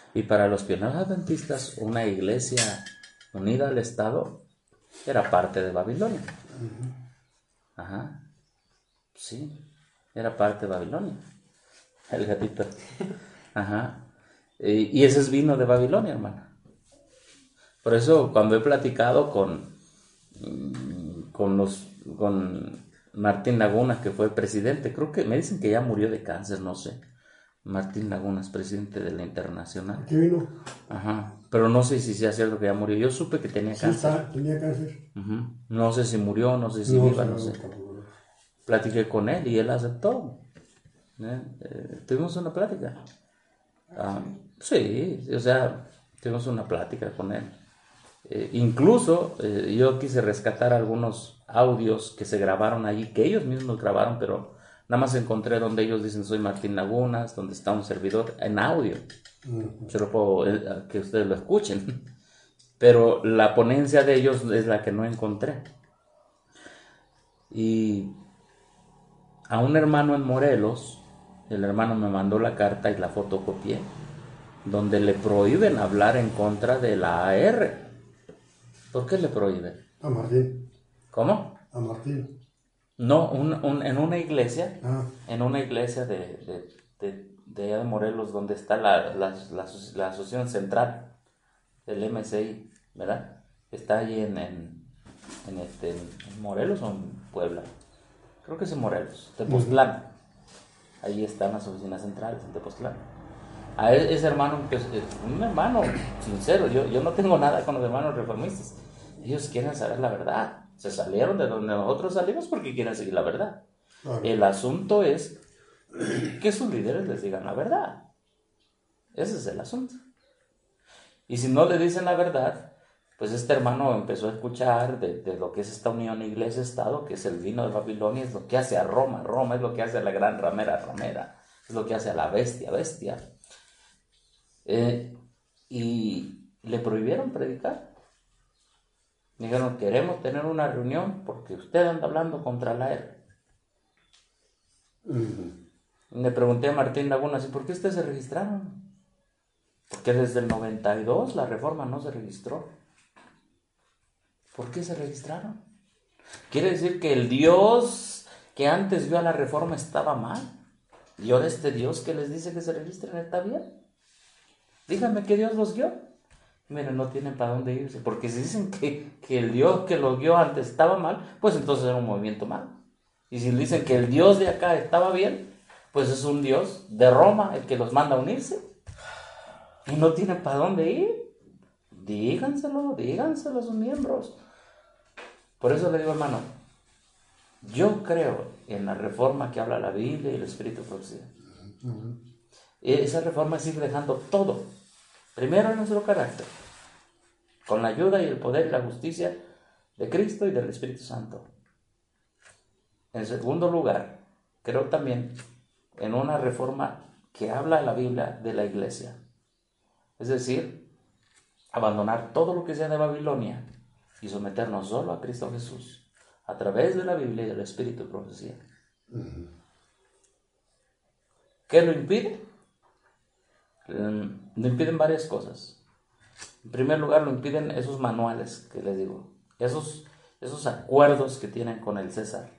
Y para los pioneros adventistas, una iglesia unida al Estado era parte de Babilonia. Ajá. Sí, era parte de Babilonia. El gatito. Ajá. Y ese es vino de Babilonia, hermano. Por eso cuando he platicado con Martín Lagunas, que fue el presidente, creo que me dicen que ya murió de cáncer, no sé. Martín Lagunas, presidente de la Internacional. ¿Qué vino? Ajá. Pero no sé si sea cierto que ya murió. Yo supe que tenía Sí, cáncer. tenía cáncer. No sé si murió, no sé si viva, no sé. Platiqué con él y él aceptó. Tuvimos una plática. Sí, o sea, tuvimos una plática con él. Incluso yo quise rescatar algunos audios que se grabaron allí, que ellos mismos grabaron, pero nada más encontré donde ellos dicen soy Martín Lagunas, donde está un servidor, en audio. Se lo puedo, que ustedes lo escuchen. Pero la ponencia de ellos es la que no encontré. Y a un hermano en Morelos, el hermano me mandó la carta y la fotocopié, donde le prohíben hablar en contra de la AR. ¿Por qué le prohíben? A Martín. ¿Cómo? A Martín. No, en una iglesia, Ah. en una iglesia de allá de Morelos, donde está la asociación central del MCI, ¿verdad? Está allí en Morelos o en Puebla. Creo que es en Morelos, Tepoztlán. Ahí están las oficinas centrales en Tepoztlán. A ese hermano, pues, un hermano sincero, yo no tengo nada con los hermanos reformistas. Ellos quieren saber la verdad. Se salieron de donde nosotros salimos porque quieren seguir la verdad. Claro. El asunto es que sus líderes les digan la verdad. Ese es el asunto. Y si no le dicen la verdad, pues este hermano empezó a escuchar de lo que es esta unión iglesia-estado, que es el vino de Babilonia, es lo que hace a Roma. Roma es lo que hace a la gran ramera, es lo que hace a la bestia. Y le prohibieron predicar. Dijeron, queremos tener una reunión porque usted anda hablando contra la R. Le pregunté a Martín Lagunas, ¿y por qué ustedes se registraron? Porque desde el 92 la reforma no se registró. ¿Por qué se registraron? ¿Quiere decir que el Dios que antes vio a la reforma estaba mal? ¿Y ahora este Dios que les dice que se registren está bien? Díganme qué Dios los guió. Miren, no tienen para dónde irse, porque si dicen que el Dios que los guió antes estaba mal, pues entonces era un movimiento malo. Y si dicen que el Dios de acá estaba bien, pues es un Dios de Roma el que los manda a unirse. Y no tienen para dónde ir. Díganselo a sus miembros. Por eso le digo, hermano, yo creo en la reforma que habla la Biblia y el Espíritu de Profecía. Esa reforma es ir dejando todo. Primero en nuestro carácter, con la ayuda y el poder y la justicia de Cristo y del Espíritu Santo. En segundo lugar, creo también en una reforma que habla la Biblia de la iglesia. Es decir, abandonar todo lo que sea de Babilonia y someternos solo a Cristo Jesús a través de la Biblia y del Espíritu de Profecía. ¿Qué lo impide? Lo impiden varias cosas. En primer lugar, lo impiden esos manuales que les digo, esos acuerdos que tienen con el César.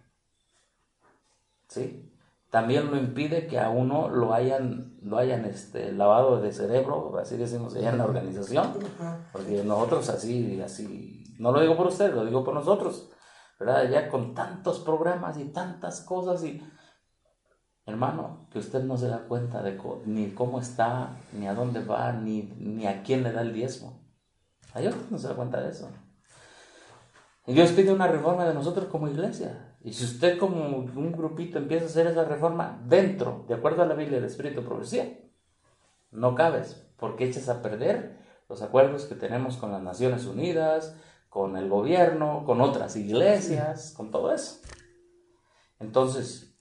¿Sí? También lo impide que a uno lo hayan lavado de cerebro, así decimos allá en la organización, porque nosotros así, no lo digo por ustedes, lo digo por nosotros, ¿verdad? Ya con tantos programas y tantas cosas y hermano, que usted no se da cuenta de ni cómo está, ni a dónde va, ni a quién le da el diezmo. Hay otros que no se da cuenta de eso. Y Dios pide una reforma de nosotros como iglesia. Y si usted como un grupito empieza a hacer esa reforma dentro, de acuerdo a la Biblia y el Espíritu de Profecía, no cabes, porque echas a perder los acuerdos que tenemos con las Naciones Unidas, con el gobierno, con otras iglesias, con todo eso. Entonces,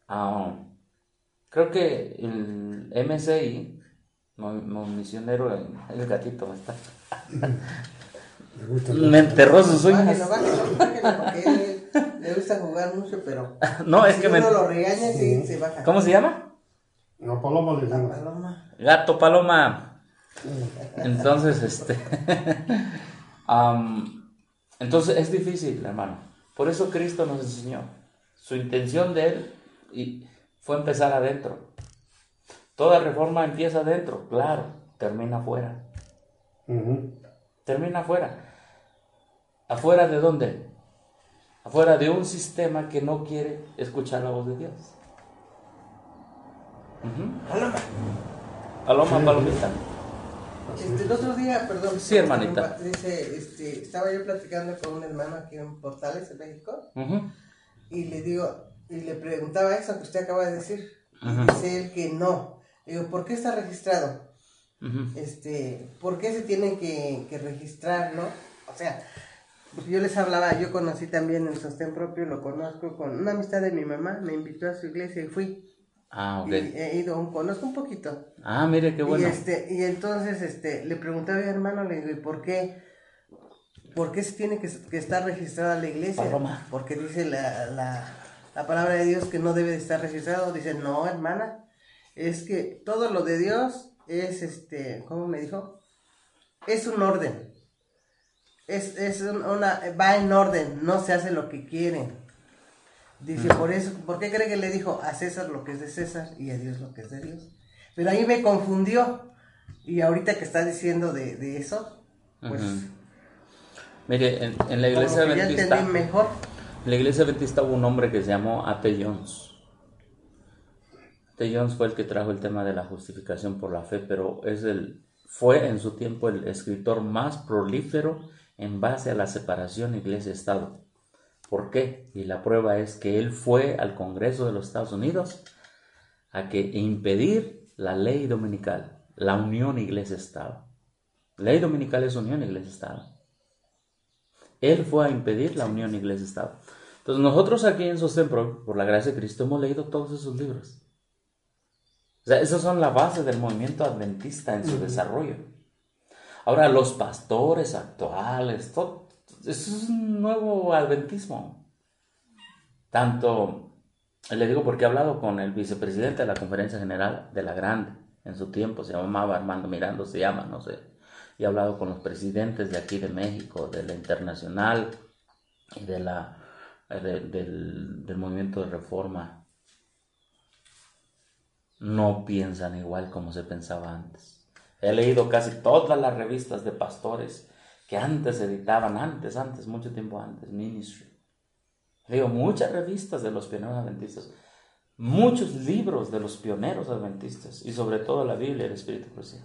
creo que el MCI, misionero, el gatito me está... me enterró sus uñas. Bájalo, porque él le gusta jugar mucho, pero no, es si que uno lo regaña, sí se baja. ¿Cómo se llama? No, Paloma le La paloma. Gato Paloma. Entonces, entonces es difícil, hermano. Por eso Cristo nos enseñó. Su intención de Él fue empezar adentro. Toda reforma empieza adentro, claro, termina afuera. Termina afuera. ¿Afuera de dónde? Afuera de un sistema que no quiere escuchar la voz de Dios. Paloma, palomita. El otro día, perdón. Sí, hermanita. Dice, estaba yo platicando con un hermano aquí en Portales, en México, y le preguntaba eso que usted acaba de decir. Y dice él que no. Digo, ¿por qué está registrado? ¿Por qué se tienen que registrar, no? O sea, yo les hablaba, yo conocí también el sostén propio, lo conozco con una amistad de mi mamá, me invitó a su iglesia y fui. Ah, ok. Y he ido, conozco un poquito. Ah, mire, qué bueno. Y entonces le pregunté a mi hermano, le digo, ¿y por qué se tiene que estar registrada la iglesia? Paloma. Porque dice la palabra de Dios que no debe de estar registrado. Dice, no, hermana, es que todo lo de Dios es, ¿cómo me dijo? Es un orden. Va en orden, no se hace lo que quieren. Dice, por eso, ¿por qué cree que le dijo a César lo que es de César y a Dios lo que es de Dios? Pero ahí me confundió. Y ahorita que está diciendo de eso, pues... Mire, en la iglesia adventista... Ya entendí mejor. En la iglesia adventista hubo un hombre que se llamó A.T. Jones. A.T. Jones fue el que trajo el tema de la justificación por la fe, pero fue en su tiempo el escritor más prolífero en base a la separación iglesia-estado. ¿Por qué? Y la prueba es que él fue al Congreso de los Estados Unidos a impedir la ley dominical, la unión iglesia-estado. Ley dominical es unión iglesia-estado. Él fue a impedir la unión iglesia-estado. Entonces nosotros aquí en Sostén Propio, por la gracia de Cristo, hemos leído todos esos libros. O sea, esos son la base del movimiento adventista en su desarrollo. Ahora, los pastores actuales, todo, eso es un nuevo adventismo. Tanto, le digo porque he hablado con el vicepresidente de la Conferencia General de la Grande, en su tiempo se llamaba Armando Miranda, se llama, no sé. Y he hablado con los presidentes de aquí de México, de la Internacional y del movimiento de reforma. No piensan igual como se pensaba antes. He leído casi todas las revistas de pastores que antes editaban, mucho tiempo antes, Ministry. Leo muchas revistas de los pioneros adventistas, muchos libros de los pioneros adventistas y sobre todo la Biblia y el Espíritu de Profecía.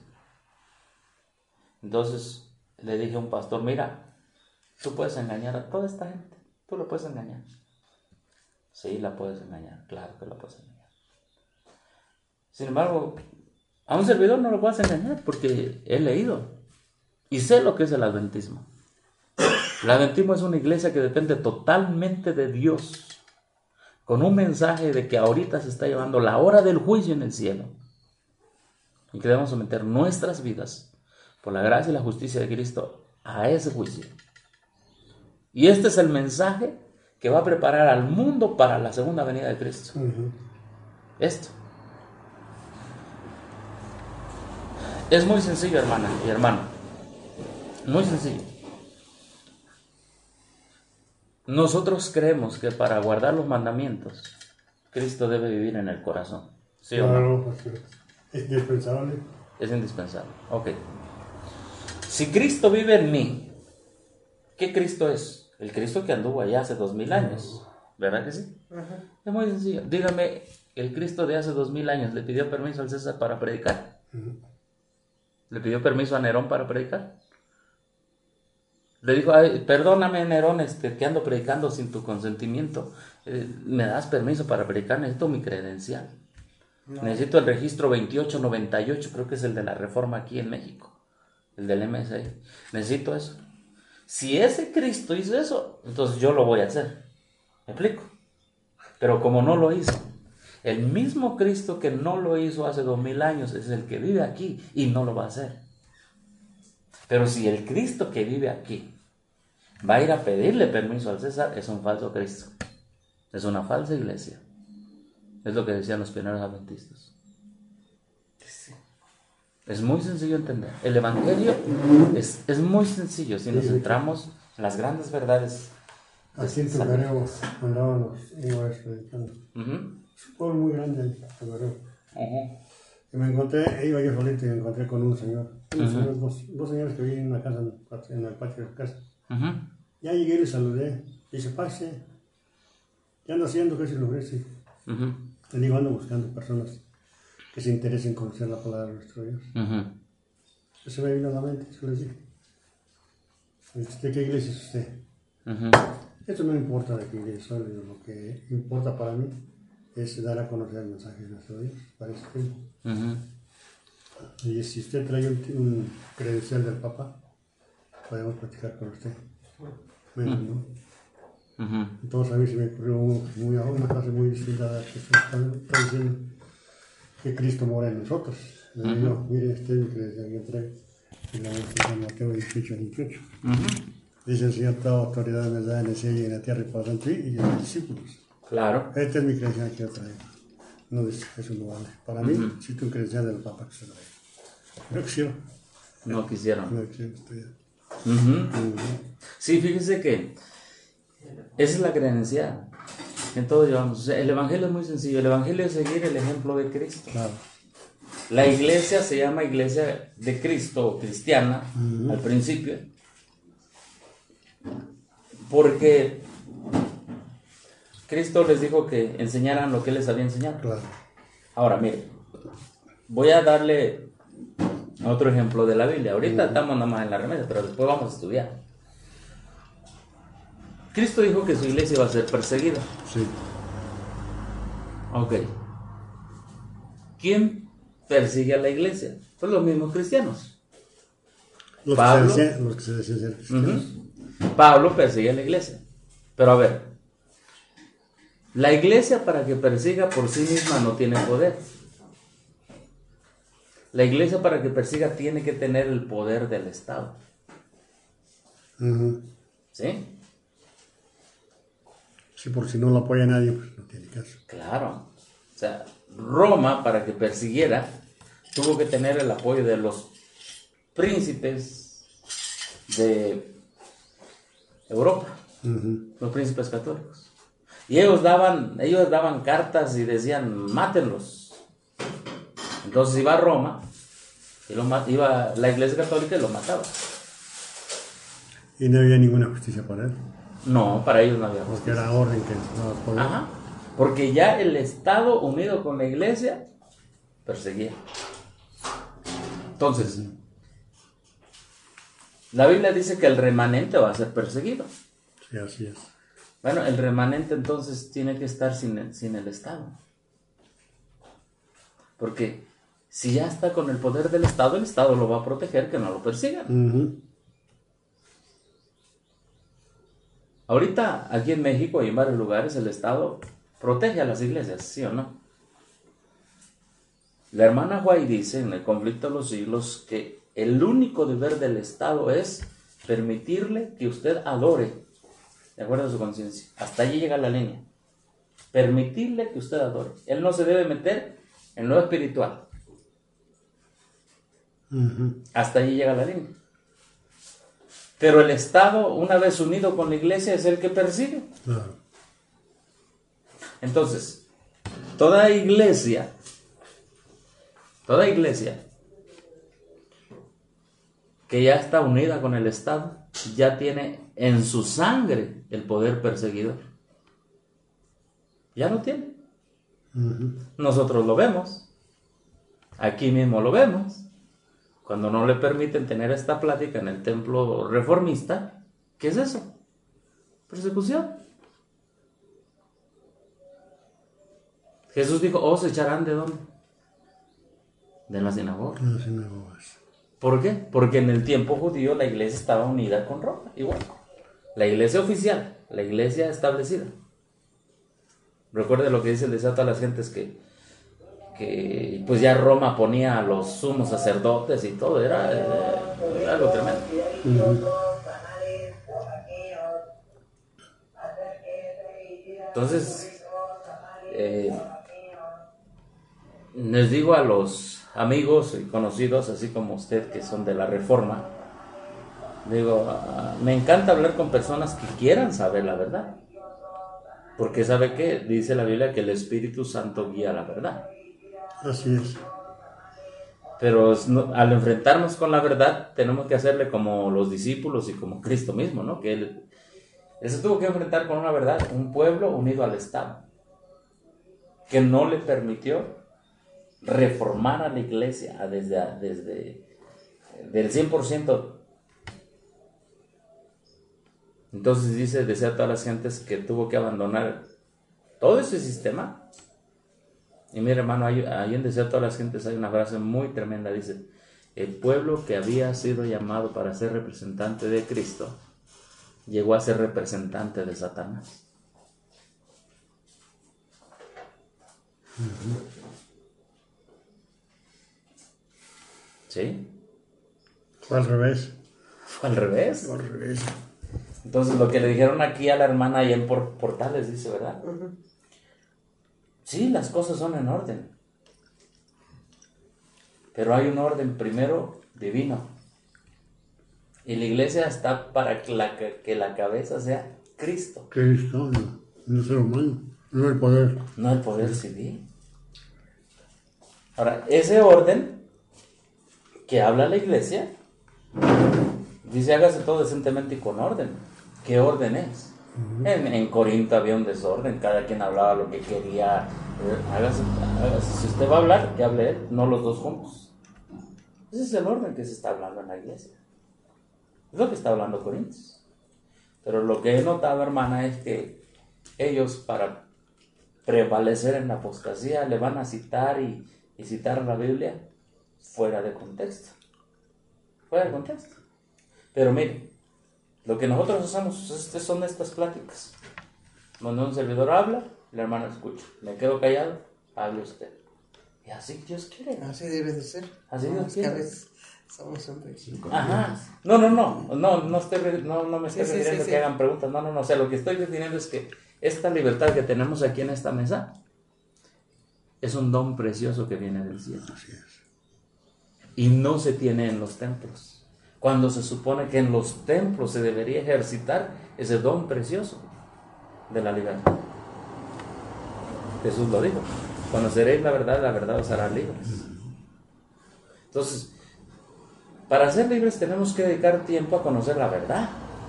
Entonces le dije a un pastor, mira, tú puedes engañar a toda esta gente, tú la puedes engañar. Sí, la puedes engañar, claro que la puedes engañar. Sin embargo, a un servidor no lo puedes engañar porque he leído y sé lo que es el adventismo. El adventismo es una iglesia que depende totalmente de Dios, con un mensaje de que ahorita se está llevando la hora del juicio en el cielo y que debemos someter nuestras vidas por la gracia y la justicia de Cristo a ese juicio. Y este es el mensaje que va a preparar al mundo para la segunda venida de Cristo. Esto. Es muy sencillo, hermana y hermano. Muy sencillo. Nosotros creemos que para guardar los mandamientos, Cristo debe vivir en el corazón. ¿Sí o no? Claro, es indispensable. Es indispensable. Ok. Si Cristo vive en mí, ¿qué Cristo es? El Cristo que anduvo allá hace 2000 años. ¿Verdad que sí? Es muy sencillo. Dígame, ¿el Cristo de hace 2000 años le pidió permiso al César para predicar? ¿Le pidió permiso a Nerón para predicar? Le dijo, ay, perdóname Nerón, que ando predicando sin tu consentimiento. ¿Me das permiso para predicar? Necesito mi credencial. No. Necesito el registro 2898, creo que es el de la reforma aquí en México. El del MSI. Necesito eso. Si ese Cristo hizo eso, entonces yo lo voy a hacer. ¿Me explico? Pero como no lo hizo, el mismo Cristo que no lo hizo hace 2000 años es el que vive aquí y no lo va a hacer. Pero si el Cristo que vive aquí va a ir a pedirle permiso al César, es un falso Cristo. Es una falsa iglesia. Es lo que decían los pioneros adventistas. Es muy sencillo entender. El Evangelio es muy sencillo si nos centramos en las grandes verdades. Aquí en Tucareo andábamos iguales predicando. Es un pueblo muy grande en Tucareo. Y me encontré, iba yo solito y me encontré con un señor. Dos señores que vivían en una casa, en el patio de la casa. Ya llegué y le saludé. Dice, pase. ¿Qué ando haciendo? ¿Qué se le ofrece? Le digo, ando buscando personas que se interesen en conocer la palabra de nuestro Dios. Eso me vino a la mente, eso les dije. ¿De qué iglesia es usted? Esto no importa de qué iglesia soy, lo que importa para mí es dar a conocer el mensaje de nuestro Dios para ese tiempo. Y si usted trae un credencial del Papa, podemos platicar con usted. Menos, ¿no? Entonces a mí se me ocurrió una frase muy distinta a la que está diciendo que Cristo mora en nosotros. Le digo, mire, este es mi credencial que trae. Y la versión de Mateo 18:28. Dice el Señor, toda autoridad me da en el cielo y en la tierra y por tanto y a los discípulos. Claro. Esta es mi credencial que yo traigo. No dice, eso no vale. Para mí, existe un credencial del Papa que se trae. No quisieron. No quisieron. No quisieron estudiar. Sí, fíjese que esa es la credencial. En todo llevamos. O sea, el Evangelio es muy sencillo. El Evangelio es seguir el ejemplo de Cristo. Claro. La iglesia se llama Iglesia de Cristo o cristiana al principio, porque Cristo les dijo que enseñaran lo que Él les había enseñado. Claro. Ahora, mire, voy a darle otro ejemplo de la Biblia. Ahorita estamos nada más en la remesa, pero después vamos a estudiar. Cristo dijo que su iglesia iba a ser perseguida. Sí. Ok. ¿Quién persigue a la iglesia? Pues los mismos cristianos. Los que se decían ser cristianos. Pablo persigue a la iglesia. Pero a ver, la iglesia para que persiga por sí misma no tiene poder. La iglesia para que persiga tiene que tener el poder del Estado. ¿Sí? Sí, porque si no lo apoya nadie, pues no tiene caso. Claro. O sea, Roma para que persiguiera tuvo que tener el apoyo de los príncipes de Europa, los príncipes católicos. Y ellos daban cartas y decían, mátenlos. Entonces iba a Roma, y iba la iglesia católica y lo mataba. Y no había ninguna justicia para él. No, para ellos no había justicia. Porque era orden que no podía. Ajá. Porque ya el Estado unido con la iglesia perseguía. Entonces, la Biblia dice que el remanente va a ser perseguido. Sí, así es. Bueno, el remanente entonces tiene que estar sin el Estado. Porque si ya está con el poder del Estado, el Estado lo va a proteger, que no lo persigan. Ahorita, aquí en México y en varios lugares, el Estado protege a las iglesias, ¿sí o no? La hermana White dice en El conflicto de los siglos que el único deber del Estado es permitirle que usted adore de acuerdo a su conciencia. Hasta allí llega la línea. Permitirle que usted adore. Él no se debe meter en lo espiritual. Hasta allí llega la línea. Pero el Estado, una vez unido con la iglesia, es el que persigue. Claro. Entonces, toda iglesia que ya está unida con el Estado, ya tiene en su sangre el poder perseguidor. Ya lo tiene. Nosotros lo vemos. Aquí mismo lo vemos. Cuando no le permiten tener esta plática en el templo reformista, ¿qué es eso? Persecución. Jesús dijo, ¿os echarán de dónde? De las sinagogas. De las sinagogas. ¿Por qué? Porque en el tiempo judío la iglesia estaba unida con Roma, igual. La iglesia oficial, la iglesia establecida. Recuerde lo que dice el desato a las gentes que pues ya Roma ponía a los sumos sacerdotes y todo, era algo tremendo. Entonces, les digo a los amigos y conocidos, así como usted, que son de la Reforma, digo, me encanta hablar con personas que quieran saber la verdad. Porque ¿sabe qué? Dice la Biblia que el Espíritu Santo guía la verdad. Así es. Pero al enfrentarnos con la verdad, tenemos que hacerle como los discípulos y como Cristo mismo, ¿no? Que él se tuvo que enfrentar con una verdad, un pueblo unido al Estado, que no le permitió reformar a la iglesia desde del 100%. Entonces decía a todas las gentes que tuvo que abandonar todo ese sistema. Y mire, hermano, ahí en Deseo a todas las gentes hay una frase muy tremenda, dice: el pueblo que había sido llamado para ser representante de Cristo llegó a ser representante de Satanás. ¿Sí? Fue al revés. ¿Fue al revés? Fue al revés. Entonces lo que le dijeron aquí a la hermana allá en Portales, dice, ¿verdad? Sí, las cosas son en orden. Pero hay un orden primero divino. Y la iglesia está para que la cabeza sea Cristo. Cristo, no el ser humano, no el poder. No el poder civil. Ahora, ese orden que habla la iglesia, dice: hágase todo decentemente y con orden. ¿Qué orden es? En Corinto había un desorden, cada quien hablaba lo que quería. Hágase. Si usted va a hablar, que hable él, no los dos juntos. Ese es el orden que se está hablando en la iglesia. Es lo que está hablando Corintios. Pero lo que he notado, hermana, es que ellos, para prevalecer en la apostasía, le van a citar y citar la Biblia fuera de contexto. Fuera de contexto. Pero mire, lo que nosotros hacemos son estas pláticas. Cuando un servidor habla, la hermana escucha. Me quedo callado, hable usted. Y así Dios quiere. Así debe de ser. Así Dios quiere. Que a veces somos hombres. Ajá. No me estoy refiriendo a que hagan preguntas. No. O sea, lo que estoy definiendo es que esta libertad que tenemos aquí en esta mesa es un don precioso que viene del cielo. Así es. Y no se tiene en los templos. Cuando se supone que en los templos se debería ejercitar ese don precioso de la libertad. Jesús lo dijo: conoceréis la verdad os hará libres. Entonces, para ser libres tenemos que dedicar tiempo a conocer la verdad.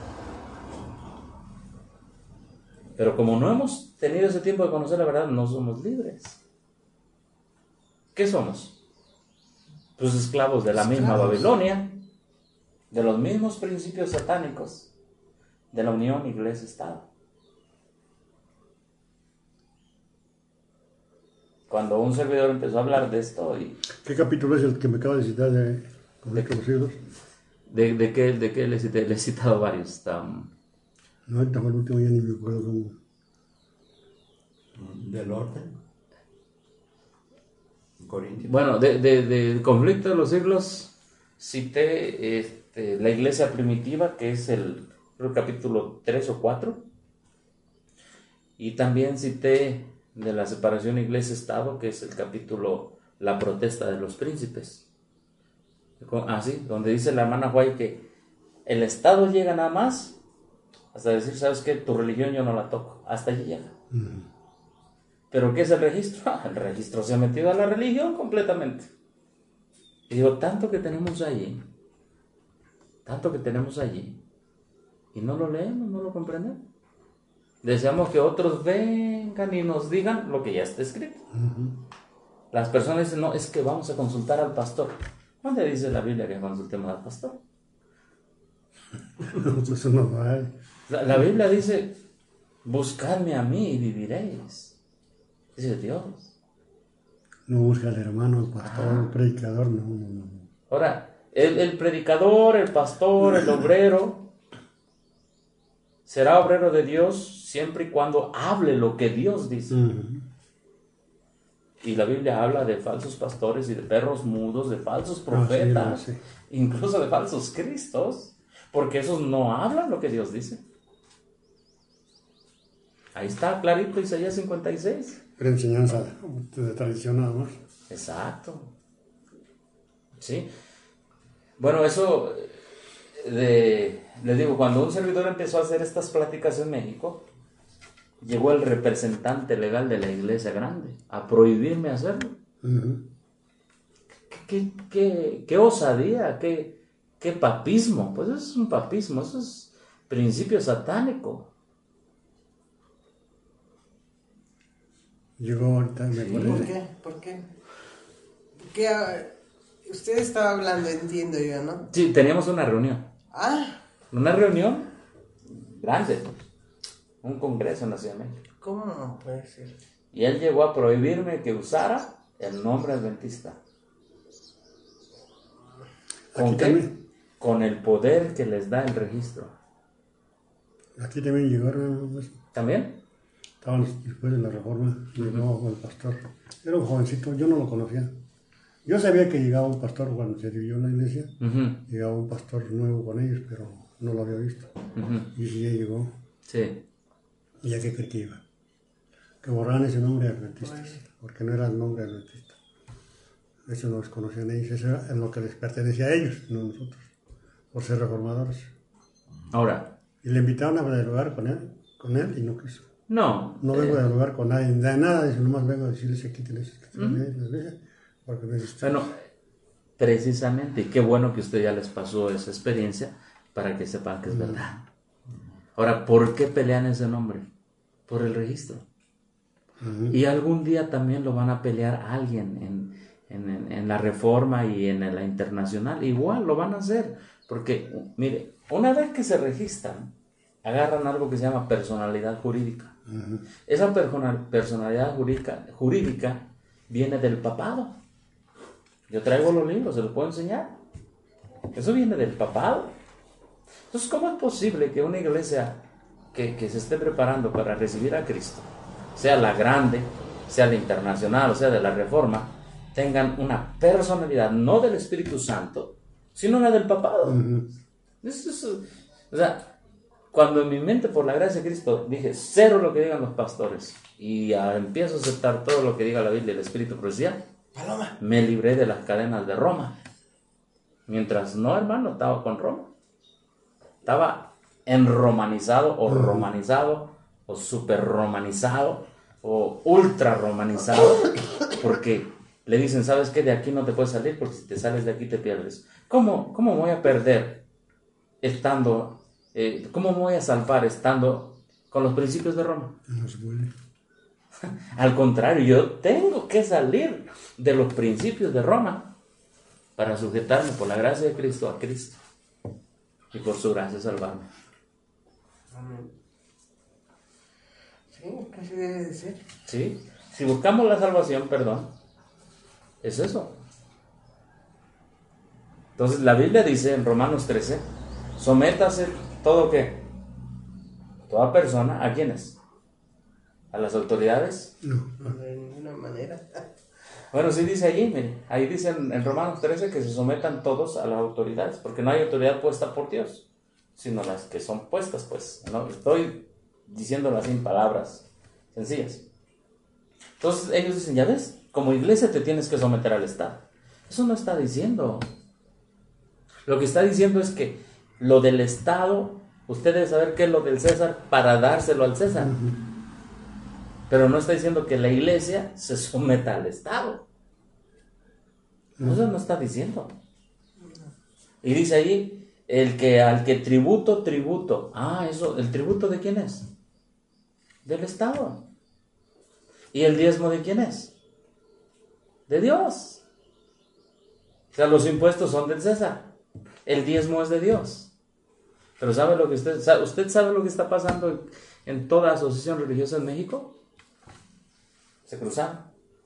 Pero como no hemos tenido ese tiempo de conocer la verdad, no somos libres. ¿Qué somos? Pues esclavos de la misma Babilonia, de los mismos principios satánicos, de la unión iglesia-estado. Cuando un servidor empezó a hablar de esto y... ¿Qué capítulo es el que me acaba de citar de conocidos? ¿De qué le cité? Le he citado varios. No, ahorita fue el último, ya ni me acuerdo cómo. Del orden. Corintios. Bueno, de conflicto de los siglos, cité la iglesia primitiva, que es el capítulo 3 o 4. Y también cité de la separación iglesia-estado, que es el capítulo La protesta de los príncipes. Así, donde dice la hermana White que el Estado llega nada más hasta decir: ¿sabes qué? Tu religión yo no la toco. Hasta allí llega. ¿Pero qué es el registro? El registro se ha metido a la religión completamente. Y digo, tanto que tenemos allí, y no lo leemos, no lo comprendemos. Deseamos que otros vengan y nos digan lo que ya está escrito. Las personas dicen: no, es que vamos a consultar al pastor. ¿Dónde dice la Biblia que consultemos al pastor? No, eso no vale. La Biblia dice: buscadme a mí y viviréis. Dice Dios. No busca al hermano, el pastor, el predicador, no. Ahora, el predicador, el pastor, el obrero, será obrero de Dios siempre y cuando hable lo que Dios dice. Y la Biblia habla de falsos pastores y de perros mudos, de falsos profetas, sí. incluso de falsos cristos, porque esos no hablan lo que Dios dice. Ahí está clarito Isaías 56. Pero enseñanza de tradición nada más. Exacto. Sí. Bueno, eso, les digo, cuando un servidor empezó a hacer estas pláticas en México, llegó el representante legal de la iglesia grande a prohibirme hacerlo. ¿Qué osadía? ¿Qué papismo? Pues eso es un papismo, eso es principio satánico. Llegó ahorita, me acordé. ¿Por qué? Usted estaba hablando, entiendo yo, ¿no? Sí, teníamos una reunión. Una reunión grande, un congreso en la Ciudad de México. ¿Cómo puede ser? Y él llegó a prohibirme que usara el nombre adventista. ¿Con qué? También. Con el poder que les da el registro. Aquí también llegaron. ¿También? Estaban después de la reforma, llegó el pastor. Era un jovencito, yo no lo conocía. Yo sabía que llegaba un pastor cuando se dividió la iglesia. Llegaba un pastor nuevo con ellos, pero no lo había visto. Y sí, ya llegó. Sí. ¿Y ya qué creí que iba? Que borraran ese nombre de adventistas, porque no era el nombre adventista. Eso no los conocían ellos, eso era en lo que les pertenecía a ellos, no a nosotros, por ser reformadores. Ahora. Y le invitaron a dialogar con él y no quiso. No. No vengo a dialogar con nadie, de nada, dice, nomás vengo a decirles que quiten eso, porque no existe. Bueno, precisamente, y qué bueno que usted ya les pasó esa experiencia para que sepan que es verdad. Ahora, ¿por qué pelean ese nombre? Por el registro. Y algún día también lo van a pelear alguien en la Reforma y en la Internacional. Igual lo van a hacer. Porque, mire, una vez que se registran, agarran algo que se llama personalidad jurídica. Esa personalidad jurídica viene del papado. Yo traigo los libros, se los puedo enseñar. Eso viene del papado. Entonces, ¿cómo es posible que una iglesia que se esté preparando para recibir a Cristo, sea la grande, sea la internacional, o sea de la Reforma, tengan una personalidad no del Espíritu Santo, sino la del papado? O sea, cuando en mi mente, por la gracia de Cristo, dije cero lo que digan los pastores y empiezo a aceptar todo lo que diga la Biblia y el Espíritu Profecía, me libré de las cadenas de Roma. Mientras no, hermano, estaba con Roma. Estaba enromanizado o romanizado o super romanizado o ultra romanizado, porque le dicen, ¿sabes qué? De aquí no te puedes salir porque si te sales de aquí te pierdes. ¿Cómo me voy a perder estando, cómo me voy a salvar estando con los principios de Roma? No se puede. Al contrario, yo tengo que salir de los principios de Roma para sujetarme por la gracia de Cristo a Cristo y por su gracia salvarme. Amén. Sí, casi debe de ser. ¿Sí? Si buscamos la salvación, perdón, es eso. Entonces la Biblia dice en Romanos 13, sométase todo ¿qué? Toda persona, ¿a quiénes? ¿A las autoridades? No. De ninguna manera. Bueno, sí dice allí, mire, ahí dice en Romanos 13 que se sometan todos a las autoridades, porque no hay autoridad puesta por Dios, sino las que son puestas, pues, ¿no? Estoy diciéndolo así en palabras sencillas. Entonces ellos dicen, ya ves, como iglesia te tienes que someter al Estado. Eso no está diciendo. Lo que está diciendo es que lo del Estado, usted debe saber qué es lo del César para dárselo al César. Pero no está diciendo que la iglesia se someta al Estado. Eso no está diciendo. Y dice ahí, al que tributo. Eso, ¿el tributo de quién es? Del Estado. ¿Y el diezmo de quién es? De Dios. O sea, los impuestos son del César. El diezmo es de Dios. Pero ¿sabe lo que usted sabe lo que está pasando en toda asociación religiosa en México? Se cruzaron.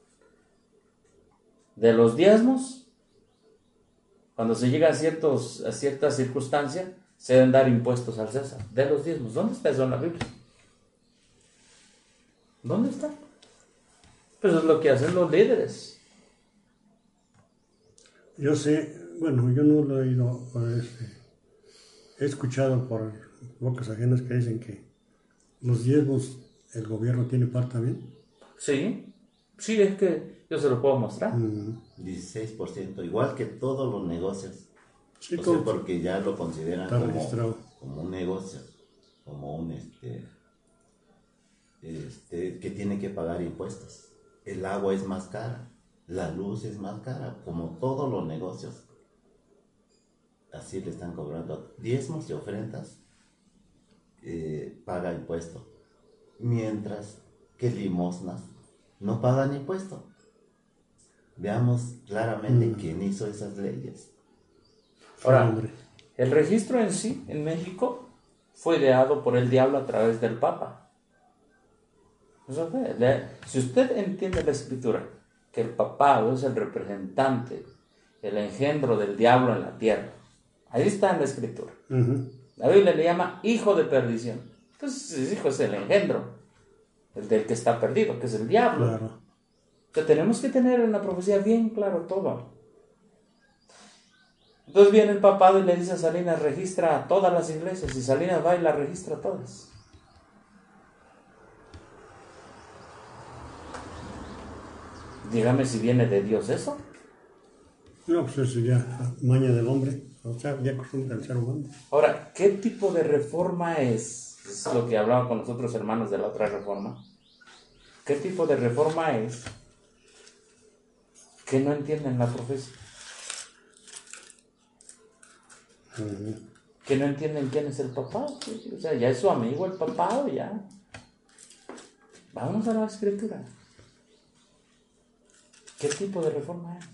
De los diezmos, cuando se llega a ciertas circunstancias, se deben dar impuestos al César. De los diezmos. ¿Dónde está eso en la Biblia? ¿Dónde está? Pues es lo que hacen los líderes. Yo sé, bueno, yo no lo he oído, he escuchado por bocas ajenas que dicen que los diezmos el gobierno tiene parte también. Sí, es que Yo se lo puedo mostrar. 16%, igual que todos los negocios. Sí, O sea, porque ya lo consideran está registrado. como un negocio, como un que tiene que pagar impuestos. El agua es más cara, la luz es más cara, como todos los negocios. Así le están cobrando diezmos y ofrendas, paga impuesto, mientras que limosnas no pagan impuesto. Veamos claramente quién hizo esas leyes. Ahora, el registro en sí, en México, fue ideado por el diablo a través del Papa. Eso fue. Si usted entiende la Escritura, que el papado es el representante, el engendro del diablo en la tierra, ahí está en la Escritura. La Biblia le llama hijo de perdición. Entonces, ese hijo es el engendro, el del que está perdido, que es el diablo. Claro. O sea, tenemos que tener en la profecía bien claro todo. Entonces viene el papado y le dice a Salinas, registra a todas las iglesias, y Salinas va y las registra a todas. Dígame si viene de Dios eso. No, pues eso ya, maña del hombre, o sea, ya costumbre del ser humano. Ahora, ¿qué tipo de reforma es? Es lo que hablaba con los otros hermanos de la otra reforma. ¿Qué tipo de reforma es que no entienden la profecía? Que no entienden quién es el papado. O sea, ya es su amigo el papado, ya. Vamos a la Escritura. ¿Qué tipo de reforma es?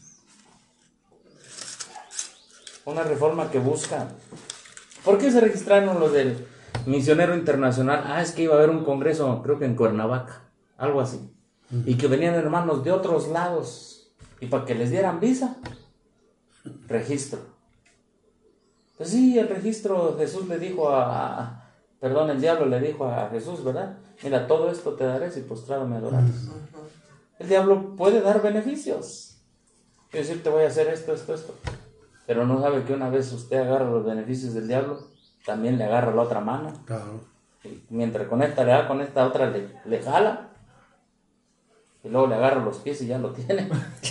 Una reforma que busca. ¿Por qué se registraron los del misionero internacional? Ah, es que iba a haber un congreso, creo que en Cuernavaca, algo así. Y que venían hermanos de otros lados. Y para que les dieran visa, registro. Pues sí, el registro, Jesús le dijo el diablo le dijo a Jesús, ¿verdad? Mira, todo esto te daré si postrado me adoras. El diablo puede dar beneficios. Quiero decir, te voy a hacer esto. Pero no sabe que una vez usted agarra los beneficios del diablo, también le agarra la otra mano. Claro. Y mientras con esta le da, con esta otra le jala. Y luego le agarra los pies y ya lo tiene.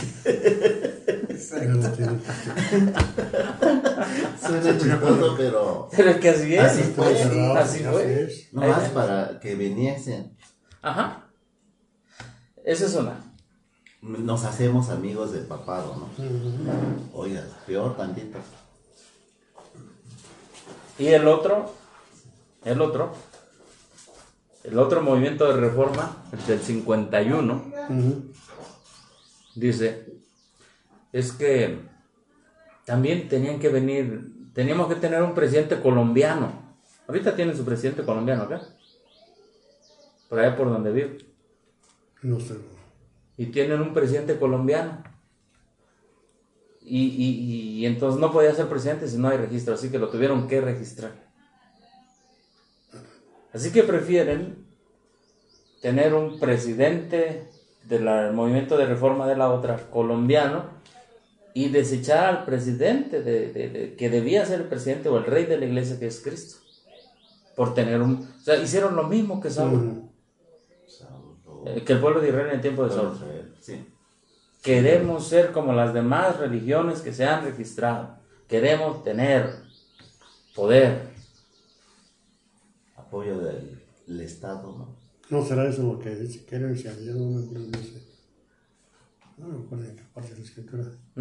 Ya lo tiene. Suena chistoso, pero Pero es que así es. Así fue. Así fue. es. no más para que viniesen. Ajá. Esa es una. Nos hacemos amigos del papado, ¿no? Oiga, peor tantito. Y el otro movimiento de reforma, el del 51, dice, es que también teníamos que tener un presidente colombiano. Ahorita tienen su presidente colombiano acá, por allá por donde vive. No sé. Y tienen un presidente colombiano. Y entonces no podía ser presidente si no hay registro, así que lo tuvieron que registrar. Así que prefieren tener un presidente del movimiento de reforma de la otra, colombiano, y desechar al presidente que debía ser el presidente o el rey de la iglesia, que es Cristo. Por tener o sea, hicieron lo mismo que Saúl. Que el pueblo de Israel en el tiempo de Saúl. Sí. Queremos ser como las demás religiones que se han registrado. Queremos tener poder. Apoyo del Estado, ¿no? No será eso lo que dice que era, ya no me acuerdo de ese. No me acuerdo en qué parte de la escritura.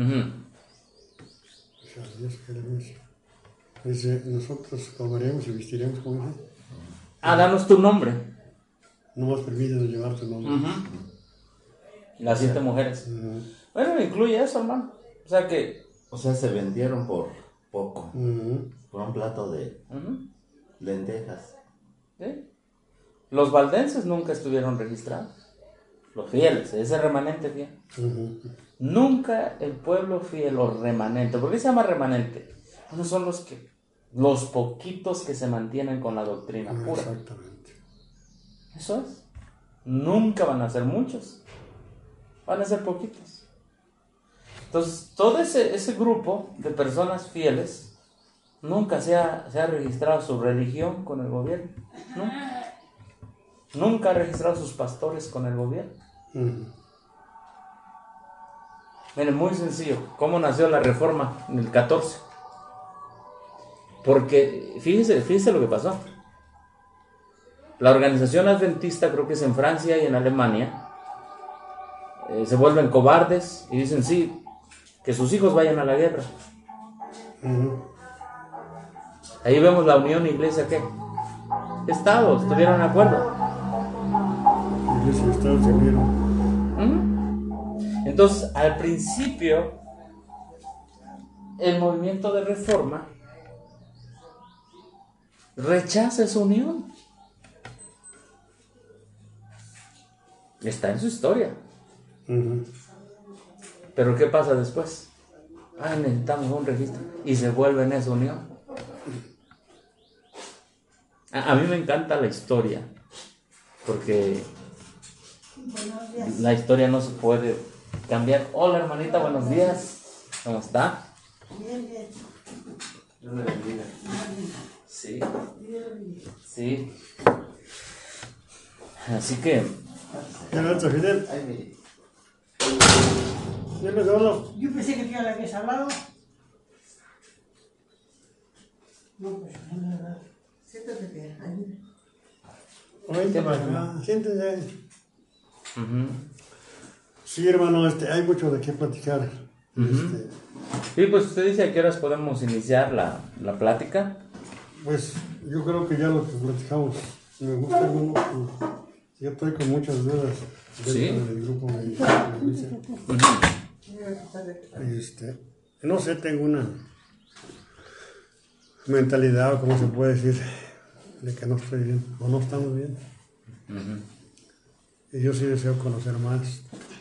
O sea, Dios que era eso. Dice, nosotros comeremos y vestiremos como dice. Danos tu nombre. No más permítenos llevar tu nombre. Las 7 mujeres. Bueno, incluye eso, hermano. O sea que... O sea, se vendieron por poco. Por un plato de lentejas. ¿Sí? Los valdenses nunca estuvieron registrados. Los fieles, ese remanente fiel. Nunca el pueblo fiel o remanente. ¿Por qué se llama remanente? No son los poquitos que se mantienen con la doctrina pura. Exactamente. Eso es. Nunca van a ser muchos. Van a ser poquitos. Entonces, todo ese grupo de personas fieles nunca se ha registrado su religión con el gobierno. Nunca ha registrado sus pastores con el gobierno. Miren, muy sencillo. ¿Cómo nació la Reforma en el 14? Porque, fíjese lo que pasó. La organización adventista, creo que es en Francia y en Alemania, se vuelven cobardes y dicen sí, que sus hijos vayan a la guerra. Ahí vemos la unión iglesia, ¿qué? Estados, ¿estuvieron de acuerdo? Iglesia y Estados se unieron. Entonces, al principio, el movimiento de Reforma rechaza esa unión. Está en su historia. Pero ¿qué pasa después? Necesitamos un registro. Y se vuelve en esa unión. A mí me encanta la historia. Porque la historia no se puede cambiar. Hola, hermanita, buenos días. ¿Cómo está? Bien, bien. Dios le bendiga. Sí. Sí. Así que... ¿Qué pasa, Fidel? Ay, mire. ¿Quién me solo? Yo pensé que tú ya le habías hablado. No, pues no. Siéntate bien. Ay, Oye, siéntese. Sí, hermano, hay mucho de qué platicar. Sí, pues usted dice a qué horas podemos iniciar la plática. Pues yo creo que ya lo que platicamos me gusta, hermano. Yo estoy con muchas dudas dentro ¿Sí? del grupo de la iglesia. No sé, tengo una mentalidad, o como se puede decir, de que no estoy bien, o no estamos bien. Y yo sí deseo conocer más.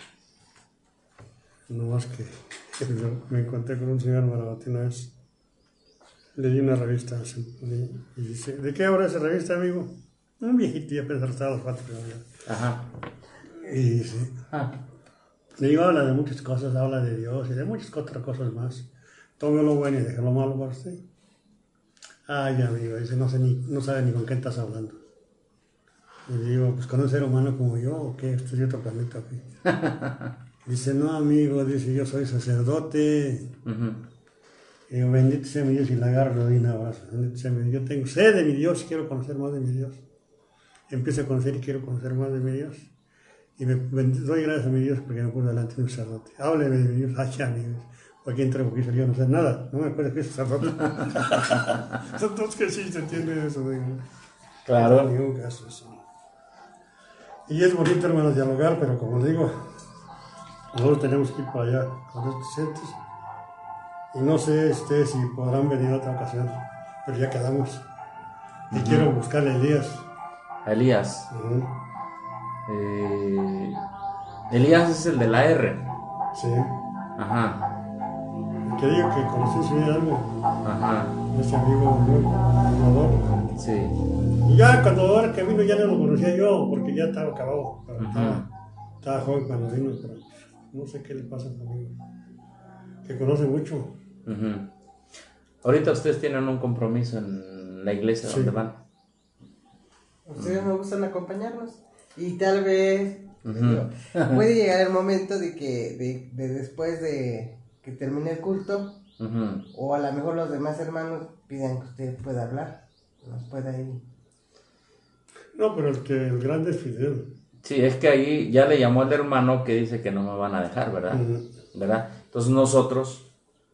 No más que me encontré con un señor Marabatín una vez. Le di una revista y dice, ¿de qué habla esa revista, amigo? Un viejito, ya pensaba estaba los cuatro. Ajá. Y dice, le digo, habla de muchas cosas, habla de Dios y de muchas otras cosas más. Tome lo bueno y deje lo malo para usted. Ay, amigo, dice, no sabe ni con qué estás hablando. Y digo, pues con un ser humano como yo, ¿o qué? Estoy de otro planeta, ¿o qué? Dice, no, amigo, dice, yo soy sacerdote. Y digo, bendito sea mi Dios, y le agarro, le doy un abrazo. Bendito sea mi Dios, yo tengo sed de mi Dios y quiero conocer más de mi Dios. Empiezo a conocer y quiero conocer más de mi Dios. Y doy gracias a mi Dios porque me puso delante de un sacerdote. Hábleme de mi Dios, ay, amigos. Aquí entré porque yo no sé nada, no me acuerdo que es sacerdote. Entonces que sí se entiende eso, digo. Claro. En ningún caso eso. Y es bonito, hermanos, dialogar, pero como digo, nosotros tenemos que ir para allá con estos entes. Y no sé si podrán venir a otra ocasión, pero ya quedamos. Y quiero buscarle a Elías. Elías. Elías es el de la R. Sí. Ajá. Que digo que conocí en su vida algo. Ajá. Ese amigo mío, Salvador. Sí. Y ya cuando ahora que vino ya no lo conocía yo, porque ya estaba acabado. Estaba joven cuando vino, pero no sé qué le pasa a su amigo. Que conoce mucho. Ahorita ustedes tienen un compromiso en la iglesia donde van. Ustedes me gustan acompañarnos. Y tal vez puede llegar el momento de que después de que termine el culto, o a lo mejor los demás hermanos pidan que usted pueda hablar, nos pueda ir. No, pero el grande es Fidel. Sí, es que ahí ya le llamó el hermano que dice que no me van a dejar, ¿verdad? ¿Verdad? Entonces nosotros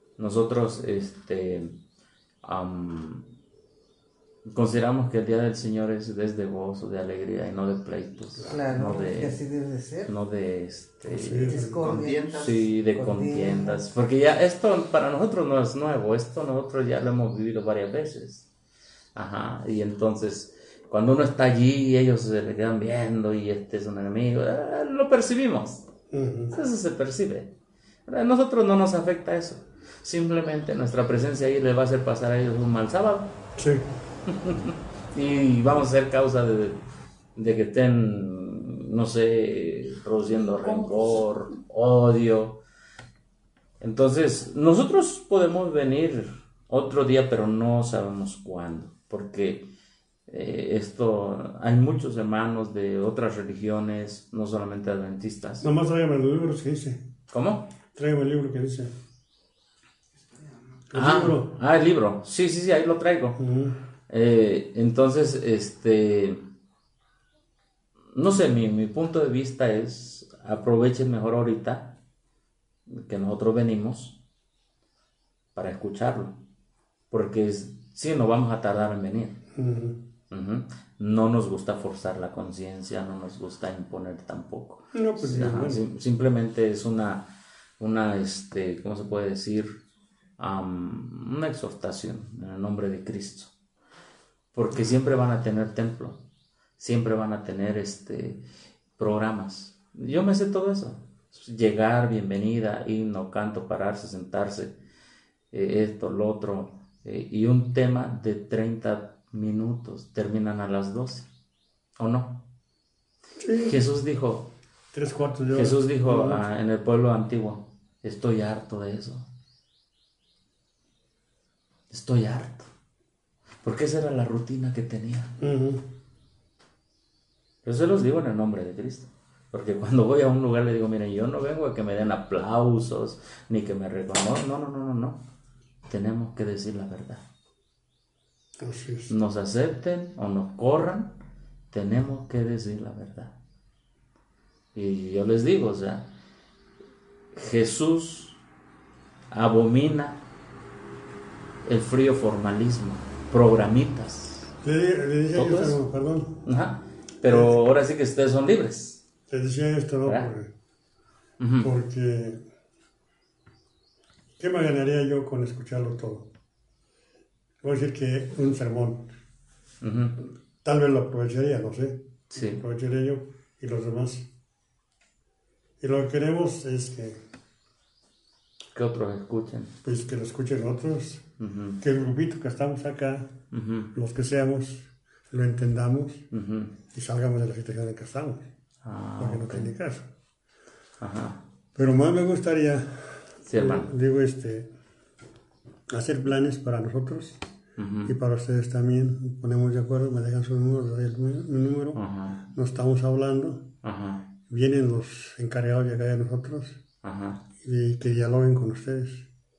consideramos que el día del Señor es de gozo, de alegría y no de pleitos. Claro, no de, que así debe de ser. no de Contiendas. sí, de contiendas. Porque ya esto para nosotros no es nuevo, esto nosotros ya lo hemos vivido varias veces. Ajá, y entonces cuando uno está allí, ellos se le quedan viendo y este es un enemigo, lo percibimos. Eso se percibe. A nosotros no nos afecta eso. Simplemente nuestra presencia ahí les va a hacer pasar a ellos un mal sábado. Sí. Y vamos a ser causa de que estén, no sé, produciendo rencor, odio. Entonces, nosotros podemos venir otro día, pero no sabemos cuándo, porque hay muchos hermanos de otras religiones, no solamente adventistas. Nomás tráigame los libros que hice. ¿Cómo? Traigo el libro que dice. El Ah, libro. el libro. Sí, ahí lo traigo. Ujú. Entonces, no sé, mi punto de vista es, aprovechen mejor ahorita que nosotros venimos para escucharlo, porque sí, nos vamos a tardar en venir. Ujú. No nos gusta forzar la conciencia, no nos gusta imponer tampoco. No, pues sí, Ajá, bueno. simplemente es una, ¿cómo se puede decir? Una exhortación en el nombre de Cristo. Porque siempre van a tener templo, siempre van a tener programas. Yo me sé todo eso. Llegar, bienvenida, himno, canto, pararse, sentarse, esto, lo otro, y un tema de 30 minutos, terminan a las 12, ¿o no? Sí. Jesús dijo, 3/4 de hora. Jesús dijo en el pueblo antiguo, estoy harto de eso. Estoy harto. Porque esa era la rutina que tenía. Ujú. Yo se los digo en el nombre de Cristo. Porque cuando voy a un lugar le digo, miren, yo no vengo a que me den aplausos, ni que me reconozcan. No. Tenemos que decir la verdad. Así es. Nos acepten o nos corran, tenemos que decir la verdad. Y yo les digo, o sea, Jesús abomina el frío formalismo, programitas. Le decía ¿Todo yo, eso? perdón. Ajá. Pero ahora sí que ustedes son libres. Te decía esto, ¿no? ¿Verdad? Porque ¿qué me ganaría yo con escucharlo todo? Voy a decir que un sermón. Ujú. Tal vez lo aprovecharía, no sé. Sí. Lo aprovecharía yo y los demás. Y lo que queremos es Que otros escuchen. pues, que lo escuchen otros, Ujú. que el grupito que estamos acá, Ujú. los que seamos, lo entendamos Ujú. y salgamos de la situación en que estamos. Porque no Ok. tiene caso. Ajá. Pero más me gustaría, Sí, hermano. digo, hacer planes para nosotros y para ustedes también. Nos ponemos de acuerdo, me dejan su número, les doy mi número, Ajá. nos estamos hablando, Ajá. vienen los encargados de acá de nosotros Ajá. y que dialoguen con ustedes.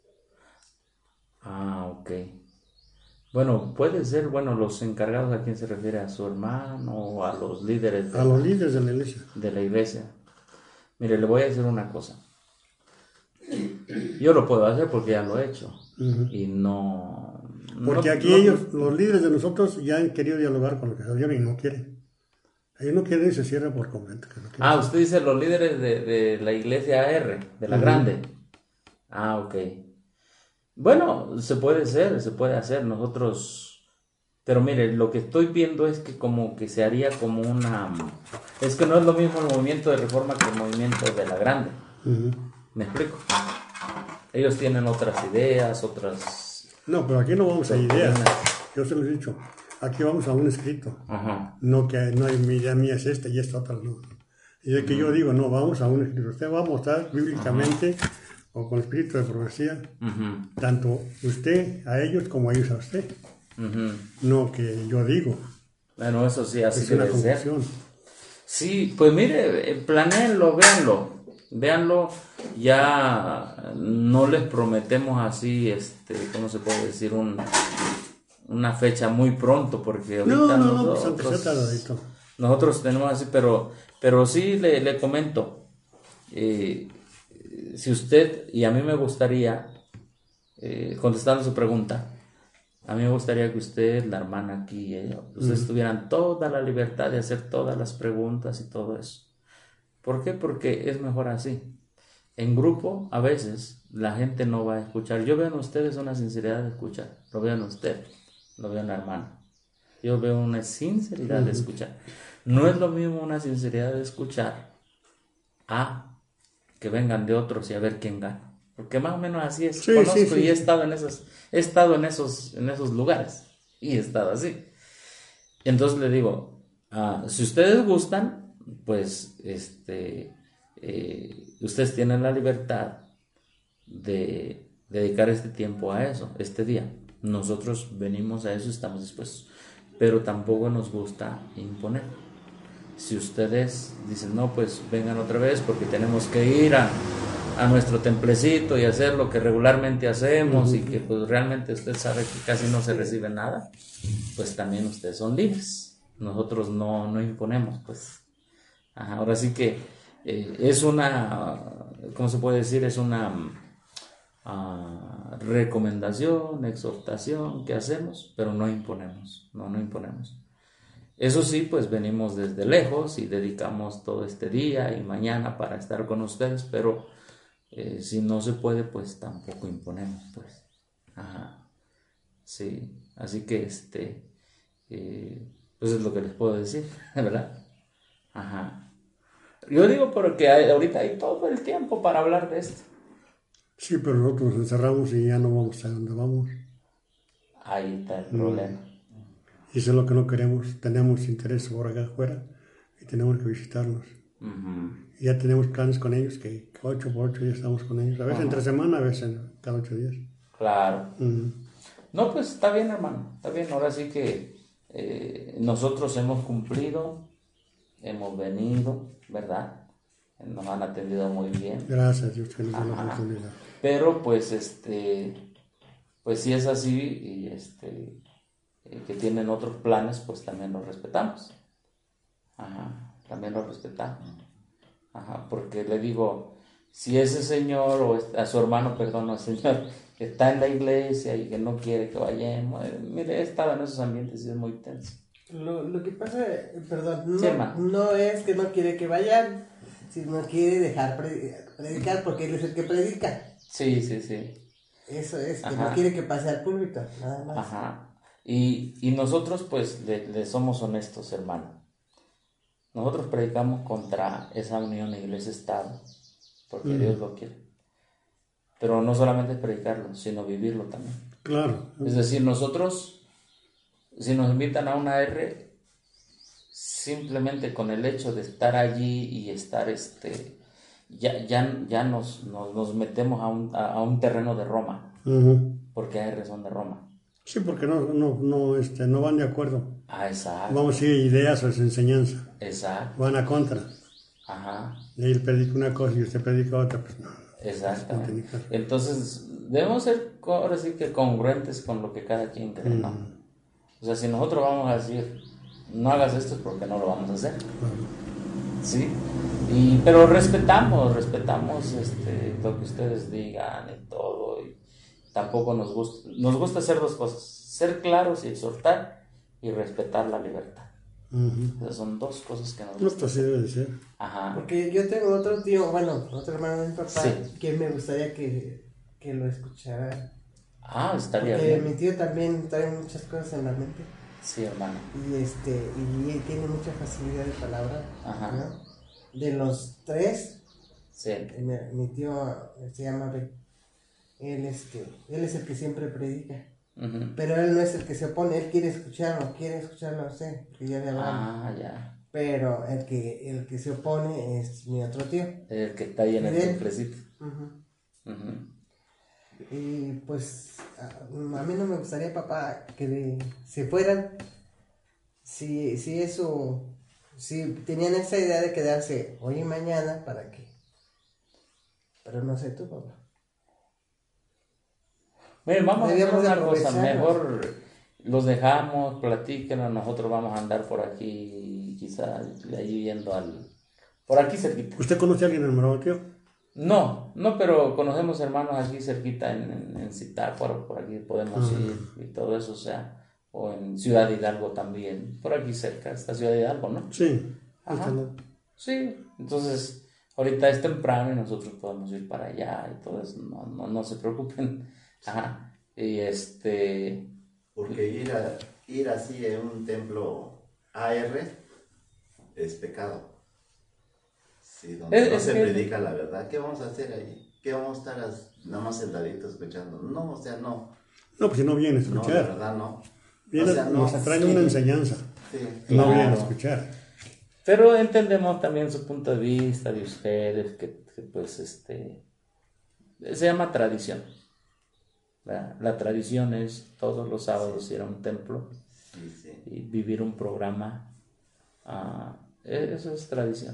Ok. Bueno, puede ser, los encargados, ¿a quién se refiere? ¿A su hermano o a los líderes A los líderes de la iglesia. de la iglesia? Mire, le voy a decir una cosa. Yo lo puedo hacer porque ya lo he hecho. Y no... Porque no- aquí no- ellos, los líderes de nosotros, ya han querido dialogar con los que salieron y no quieren. Ellos no quieren y se cierran por completo. Que no quieren. usted dice los líderes de la iglesia AR, de la grande. Ok. Bueno, se puede hacer. Nosotros, pero mire, lo que estoy viendo es que como que se haría como es que no es lo mismo el movimiento de reforma que el movimiento de la grande. ¿Me explico? Ellos tienen otras ideas, otras... No, pero aquí no vamos a ideas. Yo se los he dicho. Aquí vamos a un escrito. Ajá. No que no hay mi idea mía es esta y esta otra no. Y de que yo digo, no, vamos a un escrito. Usted va a mostrar bíblicamente o con espíritu de profecía, tanto usted a ellos como ellos a usted. No que yo digo. Bueno, eso sí, así Es una debe ser. confusión. Sí, pues mire, planéenlo, véanlo, ya no les prometemos así, ¿cómo se puede decir? Una fecha muy pronto, porque ahorita No, pues aunque sea tardadito. nosotros tenemos así, pero sí le comento, si usted, y a mí me gustaría, contestando su pregunta, a mí me gustaría que usted, la hermana aquí, ustedes tuvieran toda la libertad de hacer todas las preguntas y todo eso. ¿Por qué? Porque es mejor así. En grupo, a veces, la gente no va a escuchar. Yo veo en ustedes una sinceridad de escuchar. Lo veo en usted, lo veo en la hermana. Yo veo una sinceridad de escuchar. No es lo mismo una sinceridad de escuchar a que vengan de otros y a ver quién gana. Porque más o menos así es. Sí, Conozco sí. y he estado en esos lugares. Y he estado así. Entonces le digo, si ustedes gustan, pues ustedes tienen la libertad de dedicar este tiempo a eso, este día. Nosotros venimos a eso, estamos dispuestos, pero tampoco nos gusta imponer. Si ustedes dicen, no, pues vengan otra vez porque tenemos que ir a nuestro templecito y hacer lo que regularmente hacemos y que pues realmente usted sabe que casi no se recibe nada, pues también ustedes son libres. Nosotros no imponemos, pues. Ajá, ahora sí que es una, ¿cómo se puede decir? Es una recomendación, exhortación que hacemos, pero no imponemos, no imponemos. Eso sí, pues venimos desde lejos y dedicamos todo este día y mañana para estar con ustedes, pero si no se puede, pues tampoco imponemos, pues. Ajá. Sí, así que pues es lo que les puedo decir, ¿verdad? Ajá. Yo digo porque ahorita hay todo el tiempo para hablar de esto. Sí, pero nosotros nos encerramos y ya no vamos a donde vamos. Ahí está el problema. Y eso es lo que no queremos. Tenemos interés por acá afuera y tenemos que visitarlos. Y ya tenemos planes con ellos que 8 por 8 ya estamos con ellos. A veces entre semana, a veces cada 8 días. Claro. No, pues está bien, hermano. Está bien. Ahora sí que nosotros hemos cumplido, hemos venido, ¿verdad? Nos han atendido muy bien. Gracias a Dios que nos dio la oportunidad. Pero pues pues si es así y que tienen otros planes, pues también los respetamos. Ajá, también los respetamos. Ajá, porque le digo, si ese señor o a su hermano, perdón, al señor que está en la iglesia y que no quiere que vayamos, mire, he estado en esos ambientes y es muy tenso. Lo que pasa, perdón, Sí, no es que no quiere que vayan, sino quiere dejar predicar porque él es el que predica. Sí. Eso es, que Ajá. no quiere que pase al púlpito, nada más. Ajá. Y nosotros pues le somos honestos, hermano. Nosotros predicamos contra esa unión iglesia-estado, porque Dios lo quiere. Pero no solamente es predicarlo, sino vivirlo también. Claro. Es decir, nosotros, si nos invitan a una R, simplemente con el hecho de estar allí y estar, ya nos metemos a un terreno de Roma, porque AR son de Roma. Sí, porque no van de acuerdo. Exacto. Vamos a seguir ideas o enseñanza. Exacto. Van a contra. Ajá. Y él predica una cosa y usted predica otra, pues no. Exactamente. Entonces, debemos ser ahora sí que congruentes con lo que cada quien cree, ¿no? O sea, si nosotros vamos a decir, no hagas esto es porque no lo vamos a hacer. ¿Sí? Pero respetamos lo que ustedes digan y todo. Y tampoco nos gusta hacer dos cosas: ser claros y exhortar, y respetar la libertad. Esas son dos cosas que nos gusta. Esto sí debe de ser. Ajá. Porque yo tengo otro tío, otro hermano de mi papá, sí, que me gustaría que lo escuchara. Estaría porque bien. Mi tío también trae muchas cosas en la mente. Sí, hermano. Y tiene mucha facilidad de palabra. Ajá. ¿No? De los tres, sí, mi tío se llama B. Él es el que siempre predica. Pero él no es el que se opone, él quiere escucharlo a usted, que ya le hablamos. Ya. Pero el que se opone es mi otro tío. El que está ahí en el templecito. Y pues a mí no me gustaría, papá, que se fueran. Si tenían esa idea de quedarse hoy y mañana, ¿para qué? Pero no sé tú, papá. Miren, vamos a hacer una cosa, aprovecharlos. mejor los dejamos, platíquenos, nosotros vamos a andar por aquí, quizá ahí yendo por aquí cerquita. ¿Usted conoce a alguien en Morado, tío? No, pero conocemos hermanos aquí cerquita en Zitácuaro, por aquí podemos ir y todo eso, o sea, o en Ciudad Hidalgo también, por aquí cerca, está Ciudad Hidalgo, ¿no? Sí. Ajá. Sí, entonces ahorita es temprano y nosotros podemos ir para allá y todo eso, no se preocupen. Ajá. Y porque ir así en un templo AR es pecado. Sí, donde no se predica la verdad. ¿Qué vamos a hacer ahí? ¿Qué vamos a estar nada más sentaditos escuchando? No, o sea, no. No, pues si no viene a escuchar. No, la verdad no. Viene, o sea, no, nos traen una enseñanza. Sí. No viene a escuchar. Pero entendemos también su punto de vista de ustedes, que pues se llama tradición. ¿Verdad? La tradición es todos los sábados ir a un templo y vivir un programa. Eso es tradición.